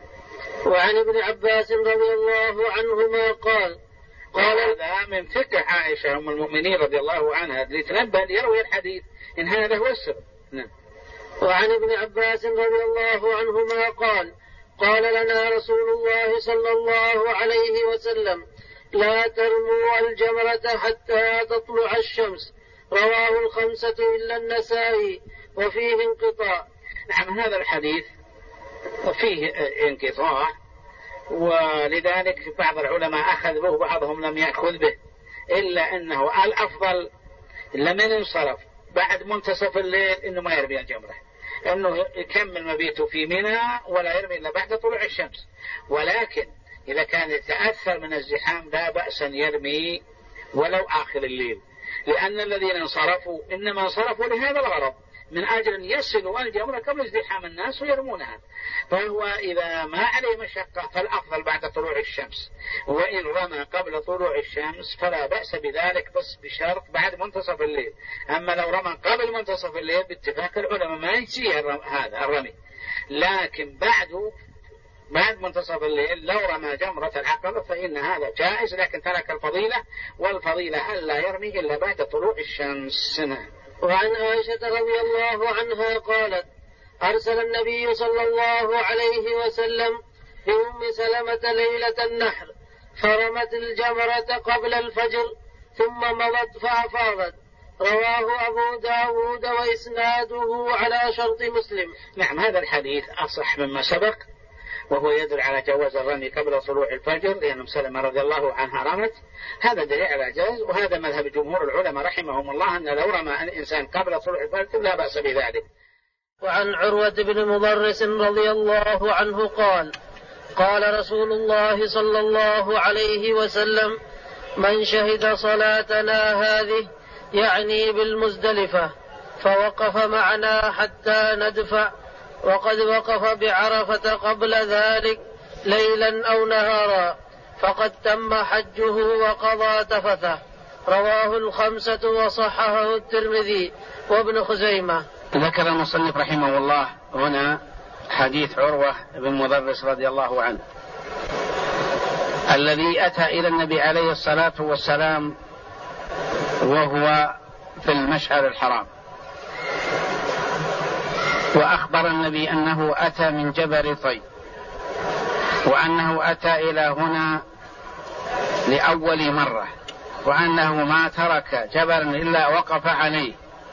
وعن ابن عباس رضي الله عنهما قال هذا من فقه عائشة أم المؤمنين رضي الله عنها لتنبه يروي الحديث إن هذا هو السر. وعن ابن عباس رضي الله عنهما قال: قال لنا رسول الله صلى الله عليه وسلم: لا ترموا الجمرة حتى تطلع الشمس. رواه الخمسة إلا النسائي وفيه انقطاع. نعم، هذا الحديث فيه انقطاع، ولذلك بعض العلماء أخذ به وبعضهم لم يأخذ به، إلا أنه الأفضل لمن انصرف بعد منتصف الليل إنه ما يرمي الجمرة، أنه يكمل مبيته في منى ولا يرمي إلا بعد طلوع الشمس. ولكن إذا كان يتأثر من الزحام لا بأس أن يرمي ولو آخر الليل، لأن الذين انصرفوا إنما انصرفوا لهذا الغرض، من أجل أن يصلوا الجمرة قبل ازدحام الناس ويرمونها. فهو إذا ما عليه مشقة فالأفضل بعد طلوع الشمس، وإن رمى قبل طلوع الشمس فلا بأس بذلك، بس بشرط بعد منتصف الليل. أما لو رمى قبل منتصف الليل باتفاق العلماء ما يجزيه هذا الرمي، لكن بعد منتصف الليل لو رمى جمرة العقبة فإن هذا جائز، لكن ترك الفضيلة، والفضيلة ألا يرمي إلا بعد طلوع الشمس. وعن عائشة رضي الله عنها قالت: أرسل النبي صلى الله عليه وسلم بأم سلمة ليلة النحر فرمت الجمرة قبل الفجر ثم مضت فأفاضت. رواه أبو داود وإسناده على شرط مسلم. نعم، هذا الحديث أصح مما سبق، وهو يدل على جواز الرمي قبل طلوع الفجر، لأن أم سلمة رضي الله عنها رمت. هذا دليل على جواز، وهذا مذهب جمهور العلماء رحمهم الله، أن لو رمى الإنسان قبل طلوع الفجر لا بأس بذلك. وعن عروة بن مضرس رضي الله عنه قال: قال رسول الله صلى الله عليه وسلم: من شهد صلاتنا هذه، يعني بالمزدلفة، فوقف معنا حتى ندفع، وقد وقف بعرفة قبل ذلك ليلا أو نهارا، فقد تم حجه وقضى تفثه. رواه الخمسة وصححه الترمذي وابن خزيمة. ذكر المصنف رحمه الله هنا حديث عروة بن مضرس رضي الله عنه، الذي أتى إلى النبي عليه الصلاة والسلام وهو في المشعر الحرام، وأخبر النبي أنه أتى من جبل طي، وأنه أتى إلى هنا لأول مرة، وأنه ما ترك جبلا إلا وقف عليه،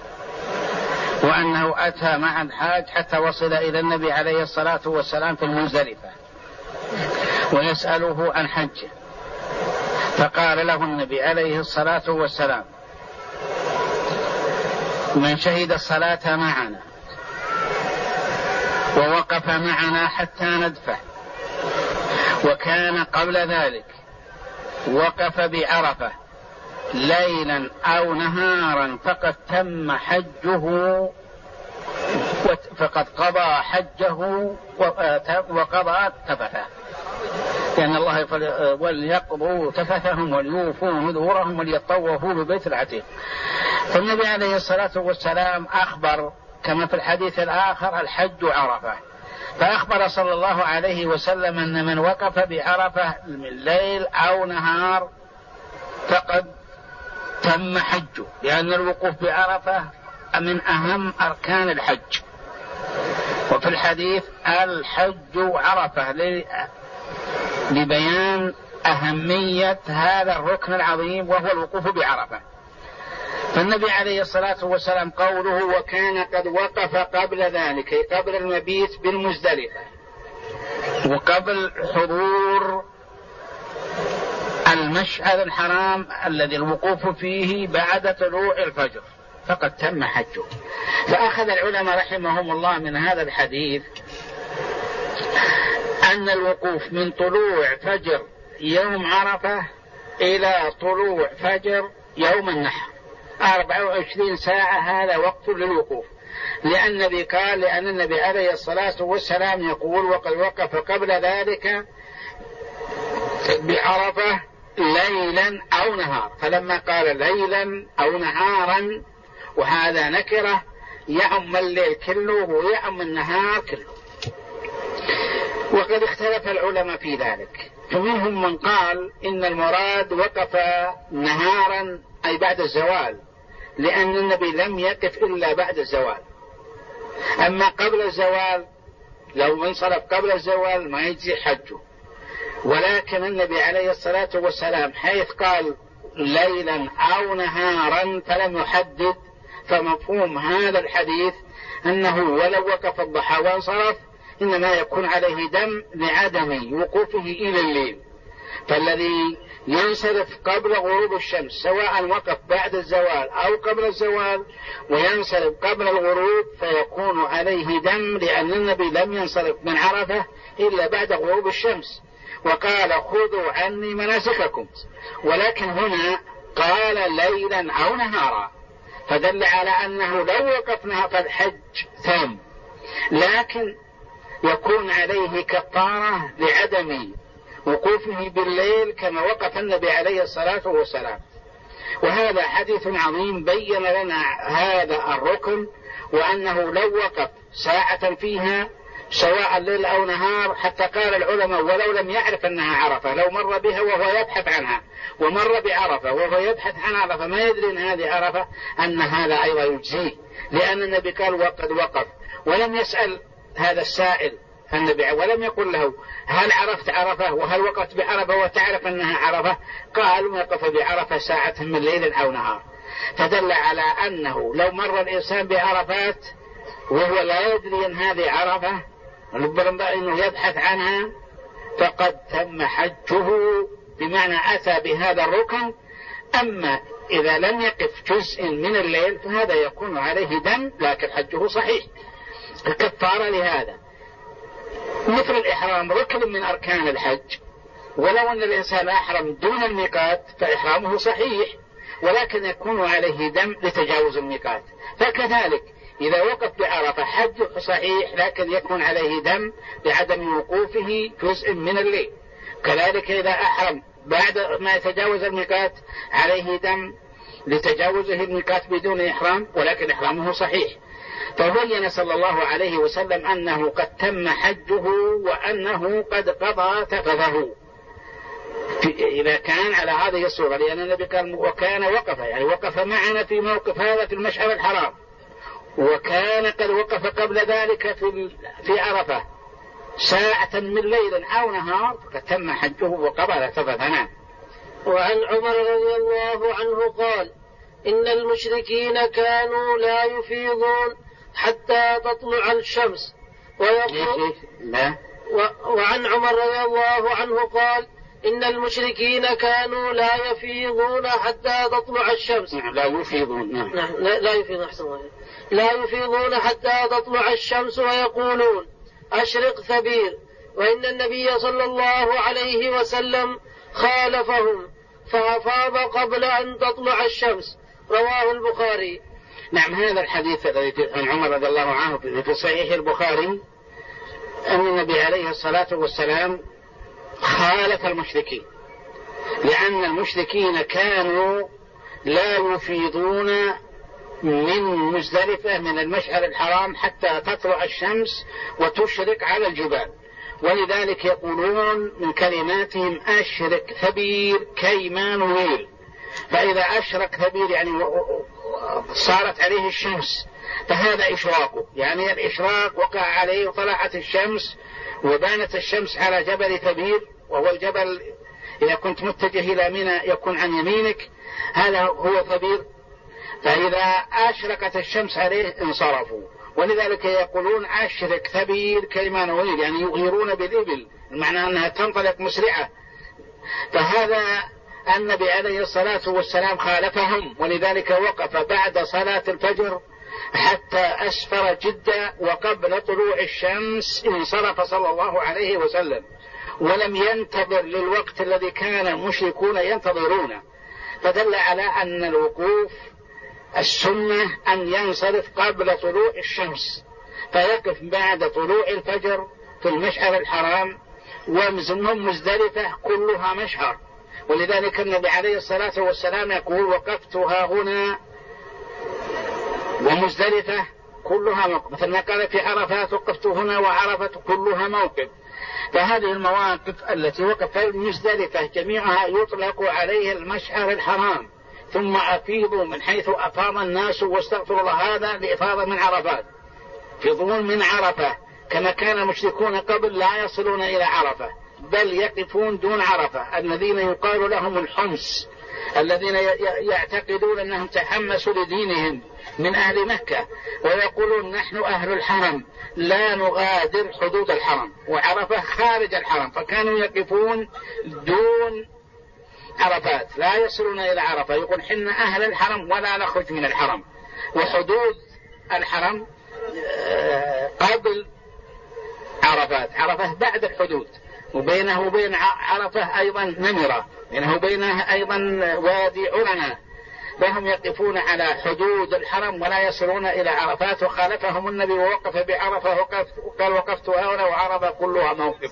وأنه أتى مع الحاج حتى وصل إلى النبي عليه الصلاة والسلام في المزدلفة ويسأله عن حجه، فقال له النبي عليه الصلاة والسلام: من شهد الصلاة معنا ووقف معنا حتى ندفع، وكان قبل ذلك وقف بعرفة ليلا أو نهارا فقد تم حجه، فقد قضى حجه وقضى تفثه، لأن الله يقول: وليقضوا تفثهم وليوفوا نذورهم وليطوفوا ببيت العتيق. فالنبي عليه الصلاة والسلام أخبر كما في الحديث الآخر: الحج عرفة، فأخبر صلى الله عليه وسلم أن من وقف بعرفة من ليل أو نهار فقد تم حجه، لأن الوقوف بعرفة من أهم أركان الحج. وفي الحديث: الحج عرفة، لبيان أهمية هذا الركن العظيم وهو الوقوف بعرفة. فالنبي عليه الصلاة والسلام قوله: وكان قد وقف قبل ذلك، قبل المبيت بالمزدلفة وقبل حضور المشعر الحرام الذي الوقوف فيه بعد طلوع الفجر، فقد تم حجه. فأخذ العلماء رحمهم الله من هذا الحديث أن الوقوف من طلوع فجر يوم عرفة إلى طلوع فجر يوم النحر 24 ساعة، هذا وقت للوقوف، لأن النبي عليه الصلاة والسلام يقول: وقد وقف قبل ذلك بعرفة ليلا أو نهار. فلما قال ليلا أو نهارا، وهذا نكرة، يعم الليل كله ويعم النهار كله. وقد اختلف العلماء في ذلك، فمنهم من قال إن المراد وقف نهارا أي بعد الزوال، لأن النبي لم يقف إلا بعد الزوال. أما قبل الزوال لو انصرف قبل الزوال ما يجزي حجه. ولكن النبي عليه الصلاة والسلام حيث قال ليلا أو نهارا فلم يحدد، فمفهوم هذا الحديث أنه ولو وقف الضحى وانصرف إنما يكون عليه دم لعدم وقوفه إلى الليل. فالذي ينصرف قبل غروب الشمس سواء وقف بعد الزوال أو قبل الزوال وينصرف قبل الغروب فيكون عليه دم، لأن النبي لم ينصرف من عرفة إلا بعد غروب الشمس وقال خذوا عني مناسككم، ولكن هنا قال ليلا أو نهارا، فدل على أنه لو وقفنا فالحج تام، لكن يكون عليه كفارة لعدم وقوفه بالليل كما وقف النبي عليه الصلاة والسلام. وهذا حديث عظيم بين لنا هذا الركن، وأنه لو وقف ساعة فيها سواء الليل أو نهار، حتى قال العلماء ولو لم يعرف أنها عرفة، لو مر بها وهو يبحث عنها ومر بعرفة وهو يبحث عن عرفة ما يدري أن هذه عرفة، أن هذا أيضا يجزيه، لأن النبي قال وقد وقف، ولم يسأل هذا السائل النبي ولم يقل له هل عرفت عرفة وهل وقفت بعرفة وتعرف أنها عرفة، قال وقف بعرفة ساعة من ليل أو نهار. فدل على أنه لو مر الإنسان بعرفات وهو لا يدري أن هذه عرفة ربما أنه يبحث عنها فقد تم حجه، بمعنى أتى بهذا الركن. أما إذا لم يقف جزء من الليل فهذا يكون عليه دم لكن حجه صحيح. الكفارة لهذا مثل الإحرام ركن من أركان الحج، ولو أن الإنسان أحرم دون الميقات فإحرامه صحيح، ولكن يكون عليه دم لتجاوز الميقات. فكذلك إذا وقف بعرفة حجه صحيح لكن يكون عليه دم لعدم وقوفه جزء من الليل. كذلك إذا أحرم بعد ما يتجاوز الميقات عليه دم لتجاوزه الميقات بدون إحرام، ولكن إحرامه صحيح. فبين صلى الله عليه وسلم أنه قد تم حجه وأنه قد قضى تفثه إذا كان على هذه الصورة، لأن النبي قال وكان وقف، يعني وقف معنا في موقف هذا في المشعر الحرام، وكان قد وقف قبل ذلك في عرفة ساعة من ليل أو نهار، فقد تم حجه وقضى تفثنا. وعن عمر رضي الله عنه قال إن المشركين كانوا لا يفيضون حتى تطلع الشمس ويقول وعن عمر رضي الله عنه قال إن المشركين كانوا لا يفيضون حتى تطلع الشمس. لا يفيضون. لا يفيضون حتى تطلع الشمس ويقولون أشرق ثبير، وإن النبي صلى الله عليه وسلم خالفهم فأفاض قبل أن تطلع الشمس. رواه البخاري. نعم، هذا الحديث الذي عن عمر رضي الله عنه في صحيح البخاري أن النبي عليه الصلاة والسلام خالف المشركين، لأن المشركين كانوا لا يفيضون من مزدلفة من المشعر الحرام حتى تطلع الشمس وتشرق على الجبال، ولذلك يقولون من كلماتهم أشرق ثبير كيما نويل. فإذا أشرق ثبير يعني صارت عليه الشمس فهذا إشراقه، يعني الإشراق وقع عليه وطلعت الشمس وبانت الشمس على جبل ثبير، وهو الجبل إذا كنت متجه إلى منى يكون عن يمينك، هذا هو ثبير. فإذا أشرقت الشمس عليه انصرفوا، ولذلك يقولون أشرق ثبير كيما نويل، يعني يغيرون بالإبل، المعنى أنها تنطلق مسرعة. فهذا النبي عليه الصلاة والسلام خالفهم، ولذلك وقف بعد صلاة الفجر حتى أسفر جدا، وقبل طلوع الشمس انصرف صلى الله عليه وسلم، ولم ينتظر للوقت الذي كان المشركون ينتظرونه. فدل على أن الوقوف السنة أن ينصرف قبل طلوع الشمس، فيقف بعد طلوع الفجر في المشعر الحرام، ومزنهم مزدلفة كلها مشعر، ولذلك النبي عليه الصلاة والسلام يقول وقفت ها هنا ومزدلفة كلها موقف، مثل ما قال في عرفات وقفت هنا وعرفة كلها موقف. فهذه المواقف التي وقف مزدلفة جميعها يطلق عليه المشعر الحرام، ثم أفيضوا من حيث أفاض الناس واستغفروا الله، هذا لإفاضة من عرفات، فيضون من عرفة كما كان المشركون قبل لا يصلون إلى عرفة بل يقفون دون عرفة، الذين يقال لهم الحمص، الذين يعتقدون أنهم تحمسوا لدينهم من أهل مكة ويقولون نحن أهل الحرم لا نغادر حدود الحرم، وعرفة خارج الحرم، فكانوا يقفون دون عرفات لا يصلون إلى عرفة، يقول حنا أهل الحرم ولا نخرج من الحرم، وحدود الحرم قبل عرفات، عرفة بعد الحدود، وبينه وبين عرفة أيضا نمرة، بينه وبينها أيضا وادي عرنة، وهم يقفون على حدود الحرم ولا يصلون إلى عرفات، وخالفهم النبي ووقف بعرفة وقال وقفت هنا وعرفة كلها موقف،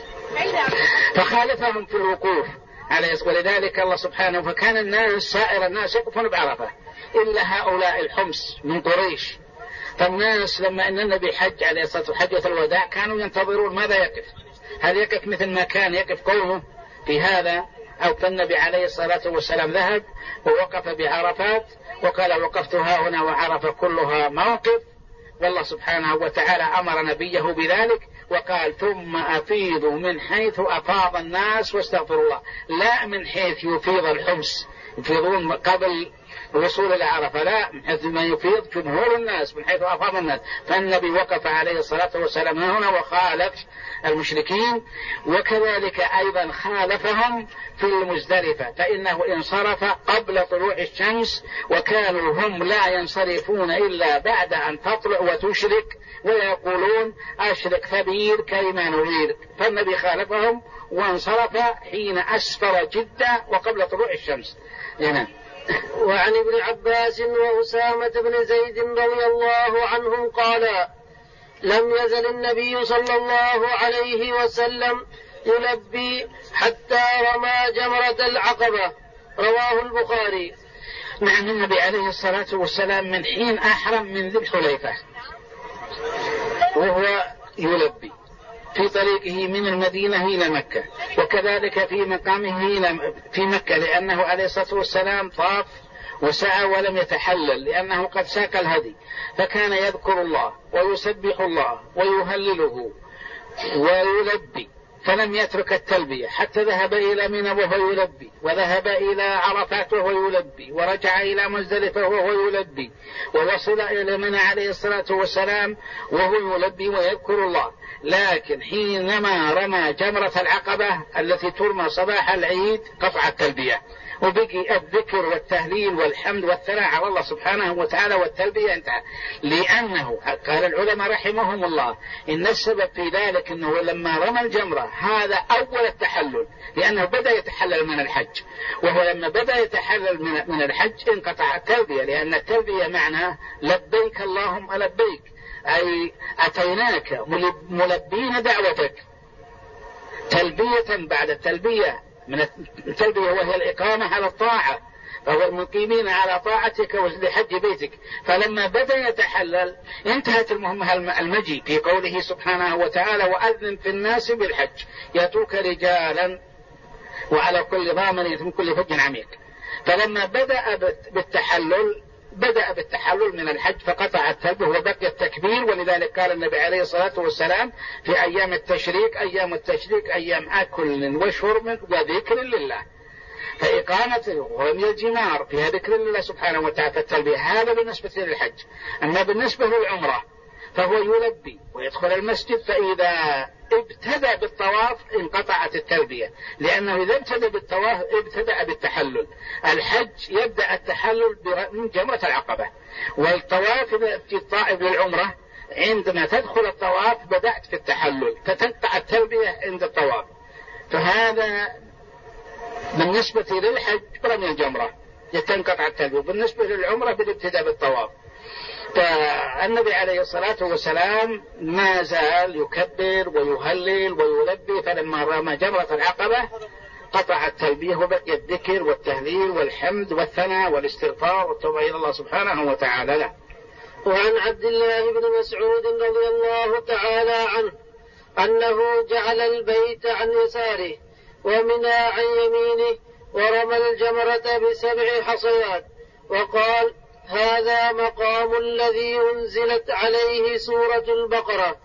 فخالفهم في الوقوف عليه. ولذلك الله سبحانه فكان الناس سائر الناس يقفون بعرفة إلا هؤلاء الحمص من قريش، فالناس لما أن النبي حج عليه الصلاة والسلام حجة الوداع كانوا ينتظرون ماذا يقف، هل يقف مثل ما كان يقف قومه في هذا، أو كالنبي عليه الصلاة والسلام ذهب ووقف بعرفات وقال وقفت ها هنا وعرفة كلها موقف، والله سبحانه وتعالى أمر نبيه بذلك وقال ثم أفيضوا من حيث أفاض الناس واستغفروا الله، لا من حيث يفيض الحمص يفيضون قبل الوصول إلى عرفة، لا من حيث ما يفيض جمهور الناس من حيث أفاض الناس، فالنبي وقف عليه الصلاة والسلام هنا وخالف المشركين، وكذلك أيضا خالفهم في المزدلفة، فإنه انصرف قبل طلوع الشمس، وكانوا هم لا ينصرفون إلا بعد أن تطلع وتشرق ويقولون أشرق ثبير كيما نريد، فالنبي خالفهم وانصرف حين أسفر جدا وقبل طلوع الشمس. يعني وعن ابن عباس وأسامة بن زيد رضي الله عنهم قال لم يزل النبي صلى الله عليه وسلم يلبي حتى رمى جمرة العقبة، رواه البخاري. نعم، النبي عليه الصلاة والسلام من حين أحرم من ذي الحليفة وهو يلبي في طريقه من المدينة إلى مكة، وكذلك في مقامه في مكة، لأنه عليه الصلاة والسلام طاف وسعى ولم يتحلل لأنه قد ساق الهدي، فكان يذكر الله ويسبح الله ويهلله ويلبي، فلم يترك التلبية حتى ذهب إلى منى وهو يلبي، وذهب إلى عرفات وهو يلبي، ورجع إلى مزدلفة وهو يلبي، ووصل إلى منى عليه الصلاة والسلام وهو يلبي ويذكر الله. لكن حينما رمى جمرة العقبة التي ترمى صباح العيد قطع التلبية، وبقي الذكر والتهليل والحمد والثناء على الله سبحانه وتعالى والتلبية انتهى، لأنه قال العلماء رحمهم الله إن السبب في ذلك أنه لما رمى الجمرة هذا أول التحلل، لأنه بدأ يتحلل من الحج، وهو لما بدأ يتحلل من الحج انقطع التلبية، لأن التلبية معناه لبيك اللهم لبيك، أي أتيناك ملبين دعوتك، تلبية بعد التلبية من التلبية وهي الإقامة على الطاعة، فهو المقيمين على طاعتك ولحج بيتك. فلما بدأ يتحلل انتهت المهمة المجيء في قوله سبحانه وتعالى وأذن في الناس بالحج يأتوك رجالا وعلى كل ضامن من كل فج عميق. فلما بدأ بالتحلل من الحج فقطع التلبية وبقي التكبير، ولذلك قال النبي عليه الصلاة والسلام في أيام التشريق أيام أكل وشرب وذكر لله، فإقامة ورمي الجمار فيها ذكر لله سبحانه وتعالى في التلبية، هذا بالنسبة للحج. أما بالنسبة للعمرة فهو يلبي ويدخل المسجد، فإذا ابتدأ بالطواف انقطعت التلبية، لأنه إذا ابتدأ بالطواف ابتدأ بالتحلل. الحج يبدأ التحلل من جمرة العقبة، والطواف في الطائف للعمرة عندما تدخل الطواف بدأت في التحلل، فتنقطع التلبية عند الطواف. فهذا بالنسبة للحج رمي الجمرة تنقطع التلبية، بالنسبة للعمرة بالابتداء بالطواف. فالنبي عليه الصلاة والسلام ما زال يكبر ويهلل ويلبي، فلما رمى جمرة العقبة قطع التلبية وبقي الذكر والتهليل والحمد والثناء والاستغفار والتوبة إلى الله سبحانه وتعالى له. وعن عبد الله بن مسعود رضي الله تعالى عنه أنه جعل البيت عن يساره ومنى عن يمينه، ورمى الجمرة ب7 حصيات، وقال هذا مقام الذي أنزلت عليه سورة البقرة.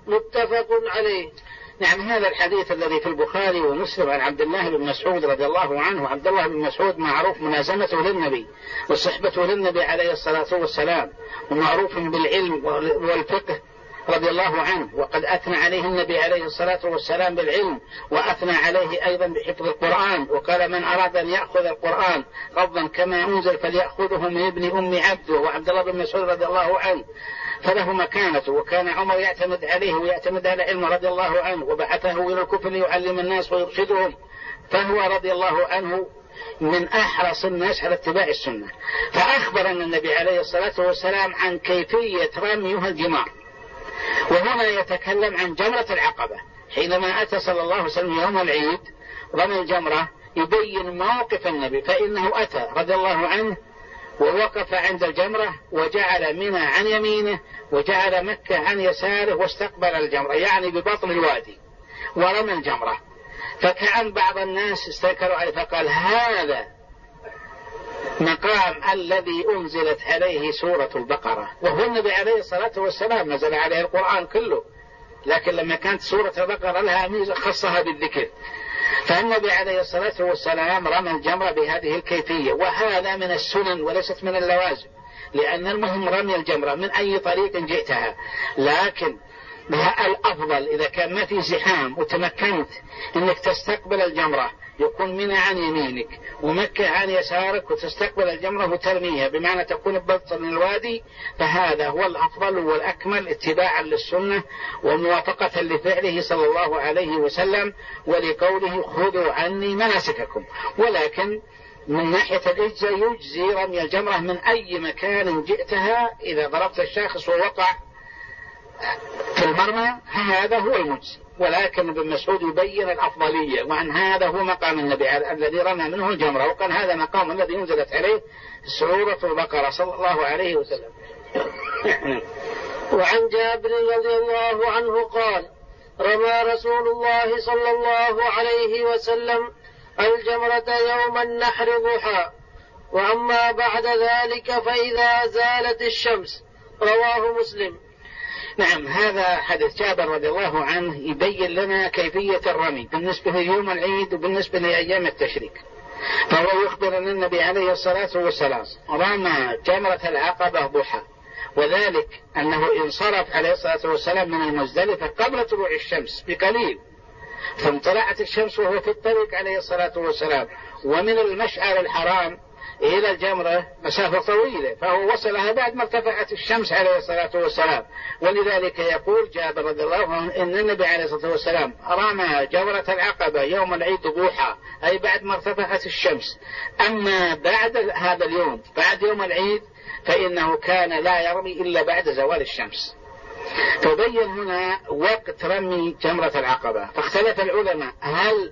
متفق عليه. نعم، هذا الحديث الذي في البخاري ومسلم عن عبد الله بن مسعود رضي الله عنه. عبد الله بن مسعود معروف منازمته للنبي وصحبته للنبي عليه الصلاة والسلام، ومعروف بالعلم والفقه رضي الله عنه، وقد أثنى عليه النبي عليه الصلاة والسلام بالعلم، وأثنى عليه أيضا بحفظ القرآن، وقال من أراد أن يأخذ القرآن غضا كما أنزل فليأخذه من ابن أم عبد، وعبد الله بن مسعود رضي الله عنه فله مكانته. وكان عمر يعتمد عليه ويعتمد على علمه رضي الله عنه، وبعثه إلى الكفر ليعلم الناس ويرشدهم، فهو رضي الله عنه من أحرص الناس على اتباع السنة. فأخبر أن النبي عليه الصلاة والسلام عن كيفية رميها الجمار، وهنا يتكلم عن جمرة العقبة. حينما أتى صلى الله عليه وسلم يوم العيد رمي الجمرة يبين موقف النبي، فإنه أتى رضي الله عنه ووقف عند الجمرة وجعل منى عن يمينه وجعل مكة عن يساره واستقبل الجمرة، يعني ببطن الوادي، ورمى الجمرة. فكأن بعض الناس استيكروا عليه فقال هذا مقام الذي أنزلت عليه سورة البقرة، وهو النبي عليه الصلاة والسلام نزل عليه القرآن كله، لكن لما كانت سورة البقرة لها ميزة خصها بالذكر. فالنبي عليه الصلاة والسلام رمى الجمرة بهذه الكيفية، وهذا من السنن وليست من اللوازم، لأن المهم رمي الجمرة من أي طريق جئتها. لكن الأفضل إذا كان ما في زحام وتمكنت أنك تستقبل الجمرة يكون منى عن يمينك ومكة عن يسارك وتستقبل الجمرة وترميها، بمعنى تكون ببطن الوادي، فهذا هو الأفضل والأكمل اتباعا للسنة وموافقة لفعله صلى الله عليه وسلم ولقوله خذوا عني مناسككم. ولكن من ناحية الإجزاء يجزي رمي الجمرة من أي مكان جئتها، إذا ضربت الشاخص ووقع في المرمى هذا هو المجزي. ولكن ابن مسعود يبين الأفضلية، وعن هذا هو مقام النبي الذي رمى منه الجمرة، وكان هذا مقام الذي نزلت عليه سورة البقرة صلى الله عليه وسلم. وعن جابر رضي الله عنه قال رمى رسول الله صلى الله عليه وسلم الجمرة يوم النحر ضحى، وأما بعد ذلك فإذا زالت الشمس، رواه مسلم. نعم، هذا حديث جابر رضي الله عنه يبين لنا كيفية الرمي بالنسبة ليوم العيد وبالنسبة لأيام التشريك. فهو يخبر أن النبي عليه الصلاة والسلام رمى جمرة العقبة ضحى، وذلك أنه انصرف عليه الصلاة والسلام من المزدلفة قبل طلوع الشمس بقليل، ثم طلعت الشمس وهو في الطريق عليه الصلاة والسلام، ومن المشعر الحرام إلى الجمرة مسافة طويلة، فهو وصلها بعد ما ارتفعت الشمس عليه الصلاة والسلام. ولذلك يقول جابر رضي الله عنه إن النبي عليه الصلاة والسلام رمى جمرة العقبة يوم العيد ضحى، أي بعد ما ارتفعت الشمس. أما بعد هذا اليوم بعد يوم العيد فإنه كان لا يرمي إلا بعد زوال الشمس. تبين هنا وقت رمي جمرة العقبة، فاختلف العلماء هل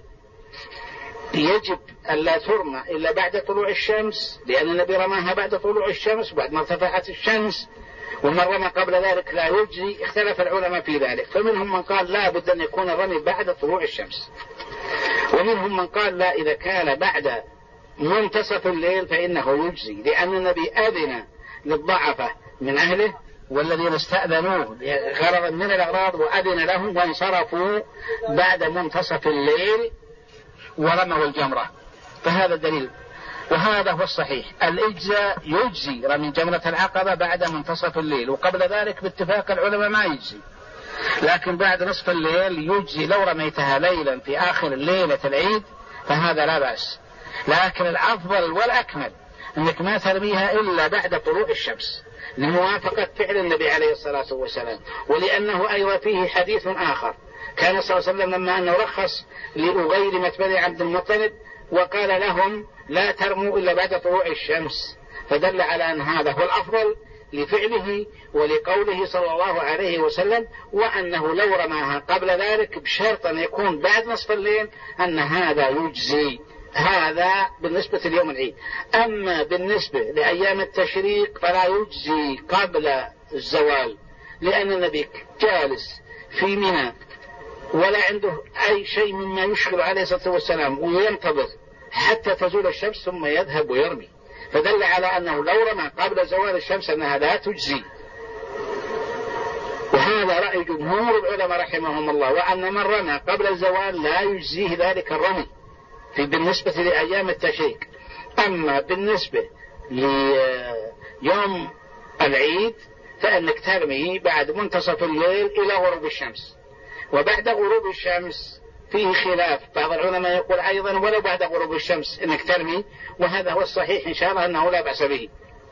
يجب ألا ترمى إلا بعد طلوع الشمس، لأن النبي رماها بعد طلوع الشمس بعد ما ارتفعت الشمس، ومن رمى قبل ذلك لا يجزي. اختلف العلماء في ذلك، فمنهم من قال لا بد أن يكون الرمي بعد طلوع الشمس، ومنهم من قال لا، إذا كان بعد منتصف الليل فإنه يجزي، لأن النبي أذن للضعفة من أهله والذين استأذنوه غرضا من الأغراض وأذن لهم وانصرفوا بعد منتصف الليل ورموا الجمرة. فهذا الدليل، وهذا هو الصحيح. الإجزاء يجزي رمي جمرة العقبة بعد منتصف الليل، وقبل ذلك باتفاق العلماء ما يجزي، لكن بعد نصف الليل يجزي. لو رميتها ليلا في آخر ليلة العيد فهذا لا بأس، لكن الأفضل والأكمل أنك ما ترميها إلا بعد طلوع الشمس لموافقة فعل النبي عليه الصلاة والسلام. ولأنه أيضا فيه حديث آخر، كان صلى الله عليه وسلم لما أنه رخص لأغيرمة بني عبد المطلب وقال لهم لا ترموا إلا بعد طلوع الشمس، فدل على أن هذا هو الأفضل لفعله ولقوله صلى الله عليه وسلم، وأنه لو رماها قبل ذلك بشرط أن يكون بعد نصف الليل أن هذا يجزي. هذا بالنسبة ليوم العيد. أما بالنسبة لأيام التشريق فلا يجزي قبل الزوال، لأن النبي جالس في منى ولا عنده أي شيء مما يشغل عليه الصلاة والسلام، وينتظر حتى تزول الشمس ثم يذهب ويرمي، فدل على أنه لو رمى قبل زوال الشمس أنها لا تجزي. وهذا رأي جمهور العلماء رحمهم الله، وأن من رمى قبل الزوال لا يجزيه ذلك الرمي بالنسبة لأيام التشريق. أما بالنسبة ليوم العيد فإنك ترمي بعد منتصف الليل إلى غروب الشمس، وبعد غروب الشمس فيه خلاف، بعض العلماء يقول أيضا ولو بعد غروب الشمس إنك ترمي، وهذا هو الصحيح إن شاء الله أنه لا بأس به.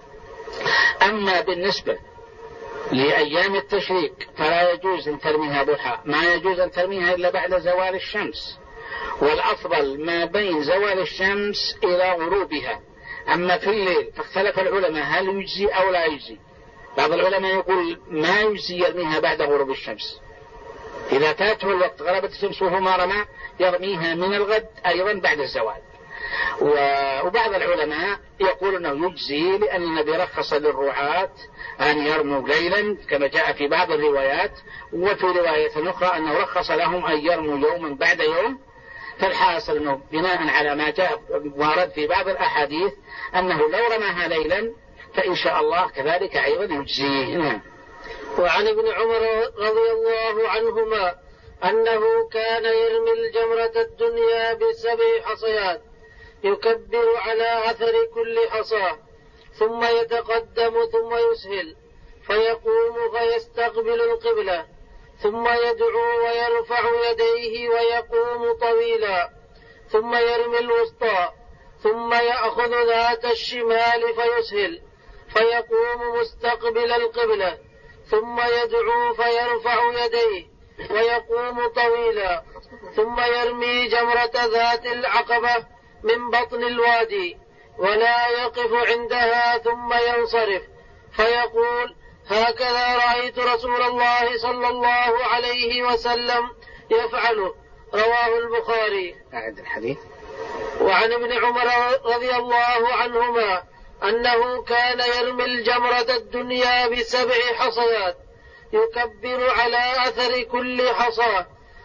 أما بالنسبة لأيام التشريق فلا يجوز أن ترميها ضحى، ما يجوز أن ترميها إلا بعد زوال الشمس، والأفضل ما بين زوال الشمس إلى غروبها. أما في الليل فاختلف العلماء هل يجزي أو لا يجزي. بعض العلماء يقول ما يجزي يرميها بعد غروب الشمس، إذا فاته الوقت غربت الشمس وهو ما رمى يرميها من الغد أيضا بعد الزوال. وبعض العلماء يقول أنه يجزي، لأن النبي رخص للرعاة أن يرموا ليلا كما جاء في بعض الروايات، وفي رواية أخرى أنه رخص لهم أن يرموا يوما بعد يوم. فالحاصل أنه بناء على ما جاء وارد في بعض الأحاديث أنه لو رماها ليلا فإن شاء الله كذلك أيضا يجزيه. وعن ابن عمر رضي الله عنهما أنه كان يرمي الجمرة الدنيا ب7 حصيات يكبر على أثر كل حصاة، ثم يتقدم ثم يسهل فيقوم فيستقبل القبلة، ثم يدعو ويرفع يديه ويقوم طويلا، ثم يرمي الوسطى، ثم يأخذ ذات الشمال فيسهل فيقوم مستقبل القبلة، ثم يدعو فيرفع يديه ويقوم طويلا، ثم يرمي جمرة ذات العقبة من بطن الوادي ولا يقف عندها ثم ينصرف فيقول هكذا رأيت رسول الله صلى الله عليه وسلم يفعله. رواه البخاري. أعد الحديث. وعن ابن عمر رضي الله عنهما أنه كان يرمي الجمرة الدنيا ب7 حصيات يكبر على أثر كل حصاة،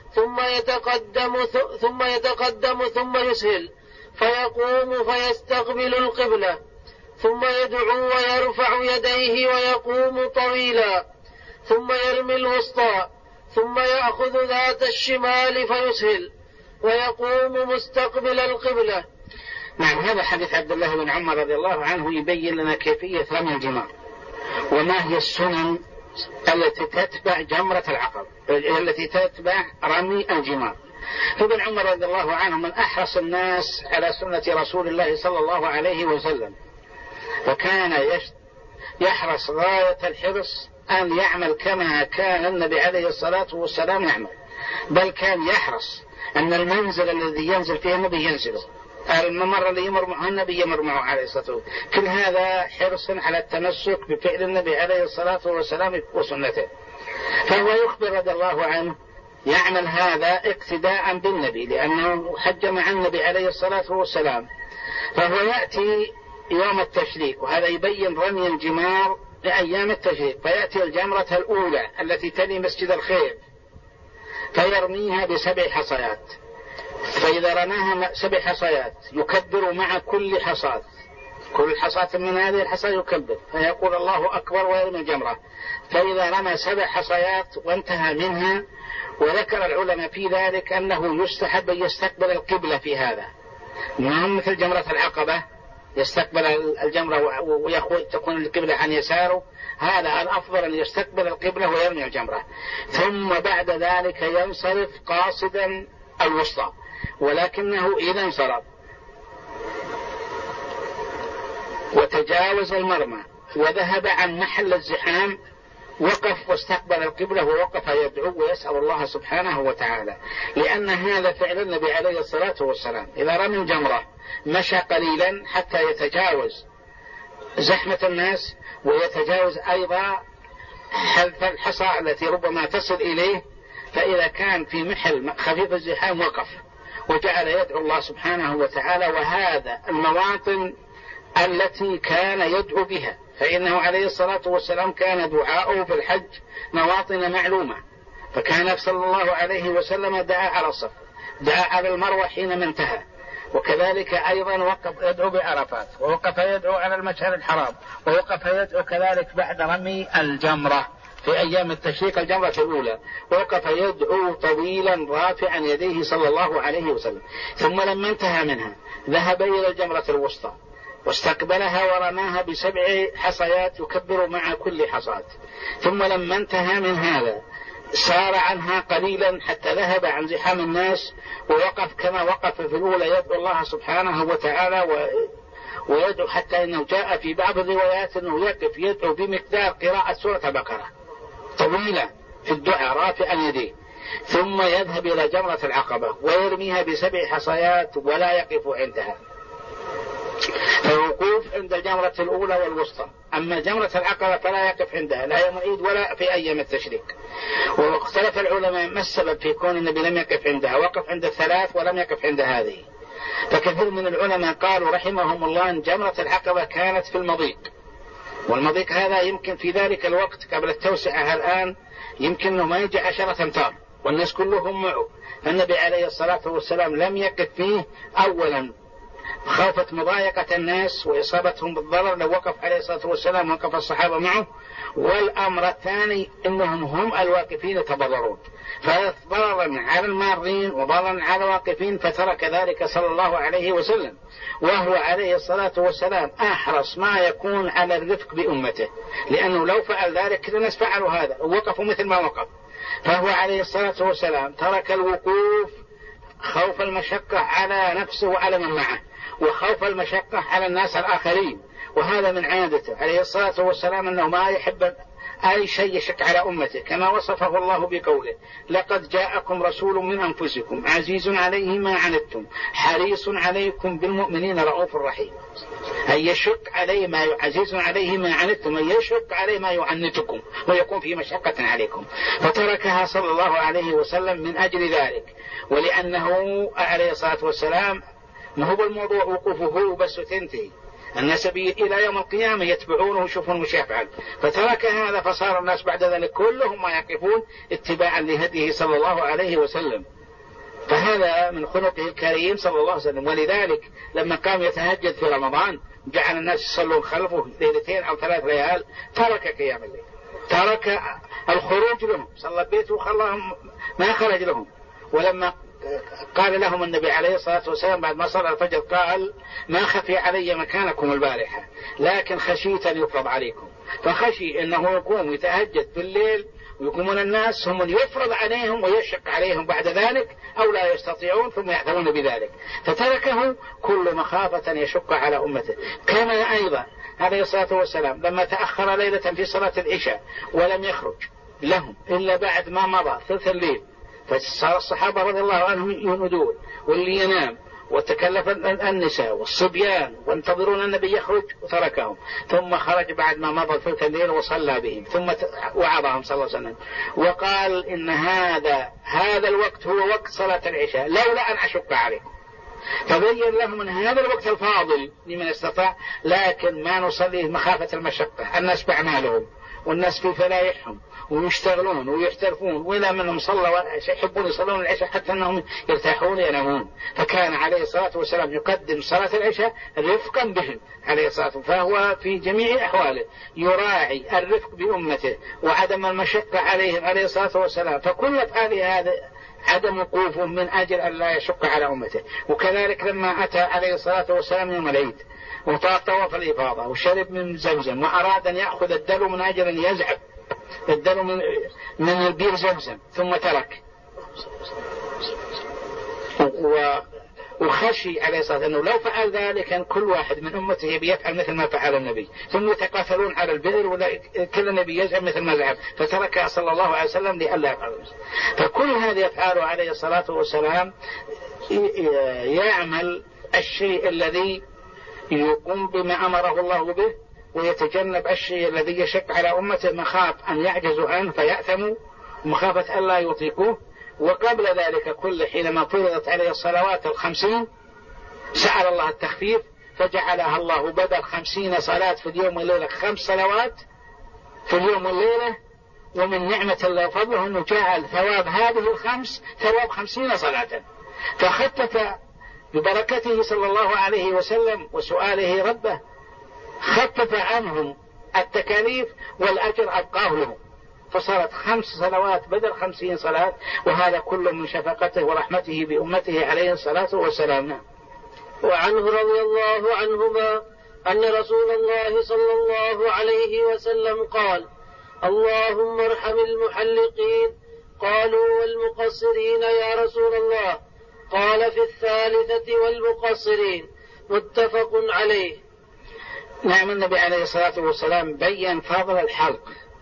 ثم يتقدم ثم يسهل فيقوم فيستقبل القبلة، ثم يدعو ويرفع يديه ويقوم طويلا، ثم يرمي الوسطى، ثم يأخذ ذات الشمال فيسهل ويقوم مستقبل القبلة. نعم، هذا حديث عبد الله بن عمر رضي الله عنه يبين لنا كيفية رمي الجمار، وما هي السنن التي تتبع جمرة العقبة، التي تتبع رمي الجمار. فابن عمر رضي الله عنه من أحرص الناس على سنة رسول الله صلى الله عليه وسلم، وكان يحرص غاية الحرص أن يعمل كما كان النبي عليه الصلاة والسلام يعمل، بل كان يحرص أن المنزل الذي ينزل فيه النبي ينزله، الممر اللي يمر معه النبي يمر معه عليه الصلاة والسلام. كل هذا حرص على التمسك بفعل النبي عليه الصلاة والسلام وسنته. فهو يخبر رضي الله عنه يعمل هذا اقتداء بالنبي، لأنه حج مع النبي عليه الصلاة والسلام. فهو يأتي يوم التشريق، وهذا يبين رمي الجمار لأيام التشريق، فيأتي الجمرة الأولى التي تلي مسجد الخير فيرميها ب7 حصيات، فإذا رماها 7 حصيات يكبر مع كل حصاة، كل حصاة من هذه الحصاة يكبر فيقول الله أكبر ويرمي الجمرة. فإذا رمى 7 حصيات وانتهى منها، وذكر العلماء في ذلك أنه يستحب أن يستقبل القبلة في هذا، نعم مثل جمرة العقبة يستقبل الجمرة وتكون القبلة عن يساره، هذا الأفضل أن يستقبل القبلة ويرمي الجمرة، ثم بعد ذلك ينصرف قاصدا الوسطى. ولكنه إذا انصرف وتجاوز المرمى وذهب عن محل الزحام وقف واستقبل القبلة ووقف يدعو ويسأل الله سبحانه وتعالى، لأن هذا فعل النبي عليه الصلاة والسلام. إذا رمي الجمرة مشى قليلا حتى يتجاوز زحمة الناس ويتجاوز أيضا حلف الحصى التي ربما تصل إليه، فإذا كان في محل خفيف الزحام وقف وجعل يدعو الله سبحانه وتعالى. وهذا المواطن التي كان يدعو بها، فإنه عليه الصلاة والسلام كان دعاؤه في الحج مواطن معلومة، فكان صلى الله عليه وسلم دعا على الصف، دعا على المروة حينما انتهى، وكذلك أيضا وقف يدعو بعرفات، ووقف يدعو على المشعر الحرام، ووقف يدعو كذلك بعد رمي الجمرة. في أيام التشريق الجمرة الأولى، وقف يدعو طويلا رافعا يديه صلى الله عليه وسلم. ثم لما انتهى منها ذهب إلى الجمرة الوسطى واستقبلها ورماها ب7 حصيات يكبر مع كل حصاة. ثم لما انتهى من هذا سار عنها قليلا حتى ذهب عن زحام الناس، ووقف كما وقف في الأولى يدعو الله سبحانه وتعالى ويدعو، حتى أنه جاء في بعض الروايات أنه يقف يدعو بمقدار قراءة سورة البقرة طويلة في الدعاء رافعا يديه. ثم يذهب إلى جمرة العقبة ويرميها ب7 حصيات ولا يقف عندها، فالوقوف عند الجمرة الأولى والوسطى. أما جمرة العقبة فلا يقف عندها لا يوم العيد ولا في أيام التشريق. واختلف العلماء ما السبب في كون النبي لم يقف عندها، وقف عند الثلاث ولم يقف عند هذه. فكثير من العلماء قالوا رحمهم الله أن جمرة العقبة كانت في المضيق، والمضيق هذا يمكن في ذلك الوقت قبل التوسعة الآن يمكن أنه ما يجي 10 أمتار والناس كلهم معه. فالنبي عليه الصلاة والسلام لم يقف فيه أولا خوفة مضايقة الناس وإصابتهم بالضرر لو وقف عليه الصلاة والسلام وقف الصحابة معه، والأمر الثاني أنهم هم الواقفين يتضررون، فضررا على المارين وضررا على الواقفين، فترك ذلك صلى الله عليه وسلم، وهو عليه الصلاة والسلام أحرص ما يكون على الرفق بأمته، لأنه لو فعل ذلك كل الناس فعلوا هذا ووقفوا مثل ما وقف. فهو عليه الصلاة والسلام ترك الوقوف خوف المشقة على نفسه وعلى من معه، وخوف المشقة على الناس الآخرين، وهذا من عادته عليه الصلاة والسلام أنه ما يحب أي شيء يشق على أمته، كما وصفه الله بقوله لقد جاءكم رسول من أنفسكم عزيز عليه ما عنتم حريص عليكم بالمؤمنين رؤوف رحيم. أي يشق عليه ما عزيز عليه ما عنتم، أي يشق عليه ما يعنتكم ويكون في مشقة عليكم، فتركها صلى الله عليه وسلم من أجل ذلك، ولأنه عليه الصلاة والسلام ما هو الموضوع وقوفه بس تنتهي، الناس إلى يوم القيامة يتبعونه ويشوفون مش يفعل، فترك هذا فصار الناس بعد ذلك كلهم ما يقفون اتباعا لهديه صلى الله عليه وسلم. فهذا من خلقه الكريم صلى الله عليه وسلم. ولذلك لما قام يتهجد في رمضان جعل الناس يصلون خلفه 2 أو 3 ليال، ترك قيام الليل، ترك الخروج لهم، صلى بيته وخلاهم ما خرج لهم. ولما قال لهم النبي عليه الصلاة والسلام بعد ما صلى الفجر قال ما خفي علي مكانكم البارحة لكن خشيت أن يفرض عليكم، فخشي أنه يقوم يتهجد بالليل ويقومون الناس هم يفرض عليهم ويشق عليهم بعد ذلك أو لا يستطيعون ثم يعتمون بذلك، فتركه كل مخافة يشق على أمته. كما أيضا عليه الصلاة والسلام لما تأخر ليلة في صلاة العشاء ولم يخرج لهم إلا بعد ما مضى ثلث الليل، فصار الصحابة رضي الله عنهم ينودون واللي ينام، وتكلف النساء والصبيان وانتظرون النبي يخرج وتركهم، ثم خرج بعد ما مضى ثلث الليل وصلى بهم، ثم وعظهم صلى الله عليه وسلم وقال إن هذا الوقت هو وقت صلاة العشاء لولا أن أشق عليكم، فبين لهم أن هذا الوقت الفاضل لمن استطاع، لكن ما نصليه مخافة المشقة، الناس بأعمالهم والناس في فلايحهم ويشتغلون ويحترفون، وإلى منهم صلوا يحبون يصلون العشاء حتى أنهم يرتاحون ينامون، فكان عليه الصلاة والسلام يقدم صلاة العشاء رفقا بهم عليه الصلاة والسلام، فهو في جميع أحواله يراعي الرفق بأمته وعدم المشقة عليهم عليه الصلاة والسلام، فكل أفعاله هذا عدم وقوفه من أجل أن لا يشق على أمته. وكذلك لما أتى عليه الصلاة والسلام يوم العيد وطاف الإفاضة وشرب من زمزم وأراد أن يأخذ الدلو من أجل أن يزعب الدلو من البير زمزم، ثم ترك وخشي عليه الصلاة والسلام أنه لو فعل ذلك كان كل واحد من أمته بيفعل مثل ما فعل النبي، ثم يتقاتلون على البئر ولا كل النبي يزعم مثل ما زعم، فترك صلى الله عليه وسلم لئلا يفعل. فكل هذه أفعاله عليه الصلاة والسلام يعمل الشيء الذي يقوم بما أمره الله به، ويتجنب الشيء الذي يشق على أمته مخاف أن يعجزوا عنه فيأثموا ومخافة أن لا يطيقوه. وقبل ذلك كل حينما فرضت عليه الصلوات 50 سأل الله التخفيف فجعلها الله بدل 50 صلاة في اليوم والليلة 5 صلوات في اليوم والليلة، ومن نعمة الله وفضله أنه جعل ثواب هذه 5 ثواب 50 صلاة، فخفف ببركته صلى الله عليه وسلم وسؤاله ربه، خفف عنهم التكاليف والأجر أبقاه لهم، فصارت 5 صلوات بدل 50 صلاة، وهذا كله من شفقته ورحمته بأمته عليه الصلاة والسلام. وعنه رضي الله عنهما أن رسول الله صلى الله عليه وسلم قال: اللهم ارحم المحلقين. قالوا: والمقصرين يا رسول الله؟ قال: في الثالثة والمقصرين. متفق عليه. نعم، النبي عليه الصلاة والسلام بين فضل الحلق،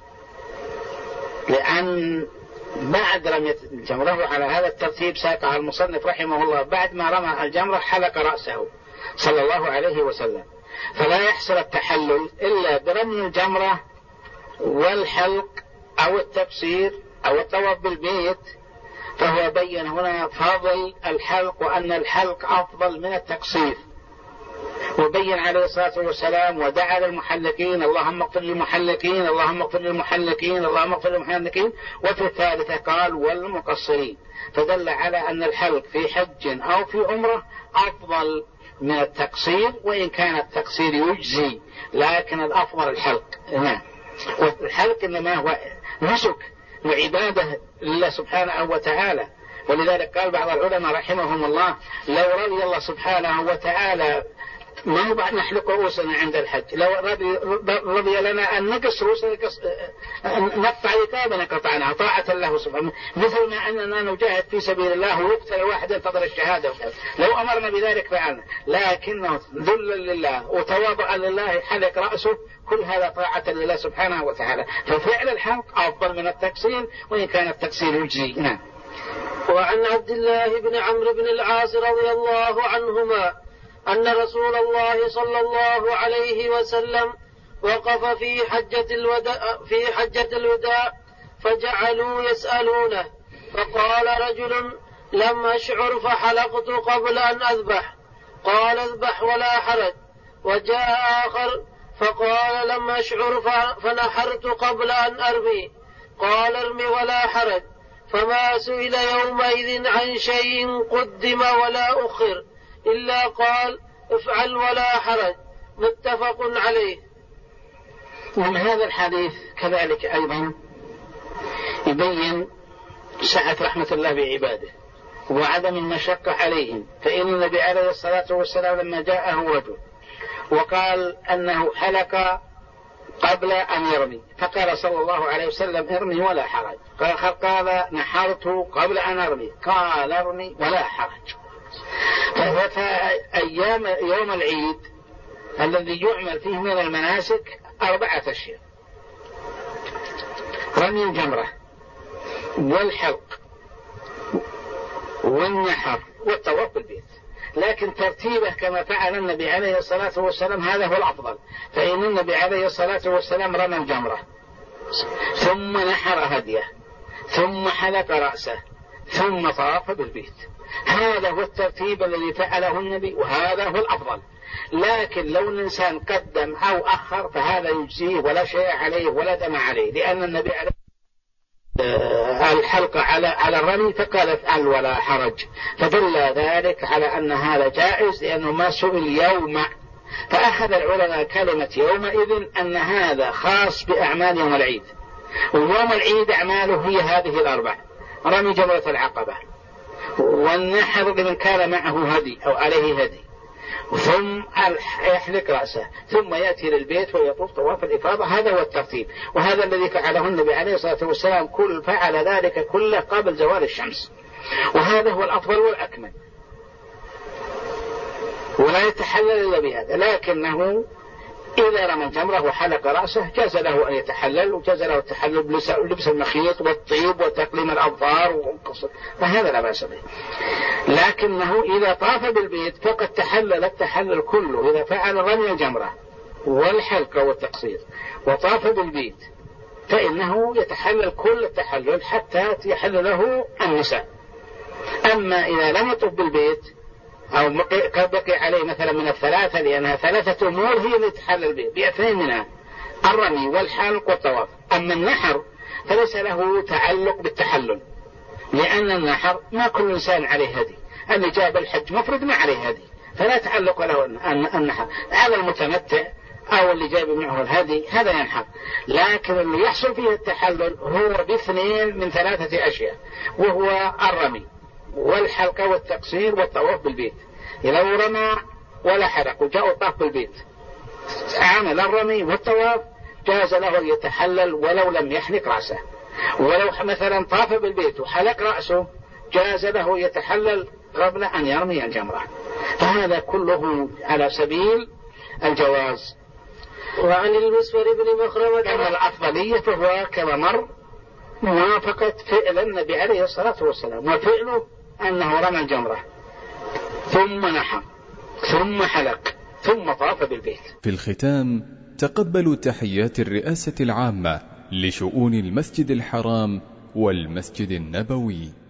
لأن بعد رمية الجمرة، وعلى هذا الترتيب ساقها المصنف رحمه الله، بعد ما رمى الجمرة حلق رأسه صلى الله عليه وسلم، فلا يحصل التحلل إلا برمي الجمرة والحلق أو التقصير أو الطواف بالبيت. فهو بين هنا فضل الحلق وأن الحلق أفضل من التقصير، وبين عليه الصلاة والسلام ودعا للمحلقين: اللهم اغفر للمحلقين، اللهم اغفر للمحلقين، اللهم اغفر للمحلقين. وفي الثالثة قال: والمقصرين، فدل على أن الحلق في حج أو في عمرة أفضل من التقصير، وإن كان التقصير يجزي لكن الأفضل الحلق. والحلق إنما هو نسك وعبادة لله سبحانه وتعالى، ولذلك قال بعض العلماء رحمهم الله: لو رضي الله سبحانه وتعالى ما نحلق رؤوسنا عند الحج، لو رضي لنا أن نقص رؤوسنا نقطع رقابنا قطعناها طاعة له سبحانه، مثل ما أننا نجاهد في سبيل الله ويقتل واحد ينتظر الشهادة، لو أمرنا بذلك فعلنا، لكنه ذلا لله وتواضعا لله حلق رأسه، كل هذا طاعة لله سبحانه وتعالى. ففعل الحلق أفضل من التقصير، وإن كان التقصير يجزي. نعم. وعن عبد الله بن عمرو بن العاص رضي الله عنهما أن رسول الله صلى الله عليه وسلم وقف في حجة الوداع فجعلوا يسألونه، فقال رجل: لم أشعر فحلقت قبل أن أذبح. قال: اذبح ولا حرج. وجاء آخر فقال: لم أشعر فنحرت قبل أن أرمي. قال: ارمي ولا حرج. فما سئل يومئذ عن شيء قدم ولا أخر إلا قال: افعل ولا حرج. متفق عليه. ومن هذا الحديث كذلك أيضا يبين سعة رحمة الله بعباده وعدم المشقة عليهم. فإن النبي عليه الصلاة والسلام لما جاءه رجل وقال أنه حلق قبل أن يرمي، فقال صلى الله عليه وسلم: ارمي ولا حرج. قال: نحرت قبل أن أرمي. قال: ارمي ولا حرج. فأيام يوم العيد الذي يعمل فيه من المناسك 4 أشياء: رمي الجمرة والحلق والنحر والطواف بالبيت، لكن ترتيبه كما فعل النبي عليه الصلاة والسلام هذا هو الأفضل. فإن النبي عليه الصلاة والسلام رمى الجمرة ثم نحر هديه ثم حلق رأسه ثم طاف بالبيت. هذا هو الترتيب الذي فعله النبي، وهذا هو الأفضل. لكن لو الإنسان قدم أو أخر فهذا يجزيه ولا شيء عليه ولا دم عليه، لأن النبي عليه الحلقة على الرمي فقال: افعل ولا حرج، فدل ذلك على أن هذا جائز، لأنه ما سئل يوم. فأخذ العلماء كلمة يومئذ أن هذا خاص بأعمال يوم العيد، ويوم العيد أعماله هي هذه 4: رمي جمرة العقبة، والنحر لمن كان معه هدي أو عليه هدي، ثم يحلق رأسه، ثم يأتي للبيت ويطوف طواف الإفاضة. هذا هو الترتيب، وهذا الذي فعله النبي عليه الصلاة والسلام، فعل ذلك كله قبل زوال الشمس، وهذا هو الأفضل والأكمل، ولا يتحلل إلا بهذا. لكنه إذا رمى الجمرة وحلق رأسه جاز له أن يتحلل، وجاز له التحلل بلبس المخيط والطيب وتقليم الأظفار والقصر، فهذا لا بأس به. لكنه إذا طاف بالبيت فقد تحلل التحلل كله، إذا فعل رمي الجمرة والحلق والتقصير وطاف بالبيت فإنه يتحلل كل التحلل حتى يحل له النساء. أما إذا لم يطف بالبيت أو بقي عليه مثلا من الثلاثة، لأنها 3 أمور هي اللي تحلل ب2 منها: الرمي والحلق والطواف. أما النحر فليس له تعلق بالتحلل، لأن النحر ما كل إنسان عليه هدي، اللي جاب الحج مفرد ما عليه هدي، فلا تعلق له النحر. على المتمتع أو اللي جايب معه الهدي هذا ينحر. لكن اللي يحصل فيه التحلل هو باثنين من 3 أشياء، وهو الرمي والحلقة والتقصير والطواف بالبيت. لو رمى ولا حلق وجاء طاف بالبيت عمل الرمي والطواف جاز له أن يتحلل ولو لم يحلق رأسه. ولو مثلا طاف بالبيت وحلق رأسه جاز له يتحلل قبل أن يرمي الجمرة. فهذا كله على سبيل الجواز. وعن المسور بن مخرمة أما الأفضلية فهو كما مر موافقة فعل النبي عليه الصلاة والسلام، وفعله أنه رمى الجمرة ثم نحر ثم حلق ثم طاف بالبيت. في الختام تقبلوا تحيات الرئاسة العامة لشؤون المسجد الحرام والمسجد النبوي.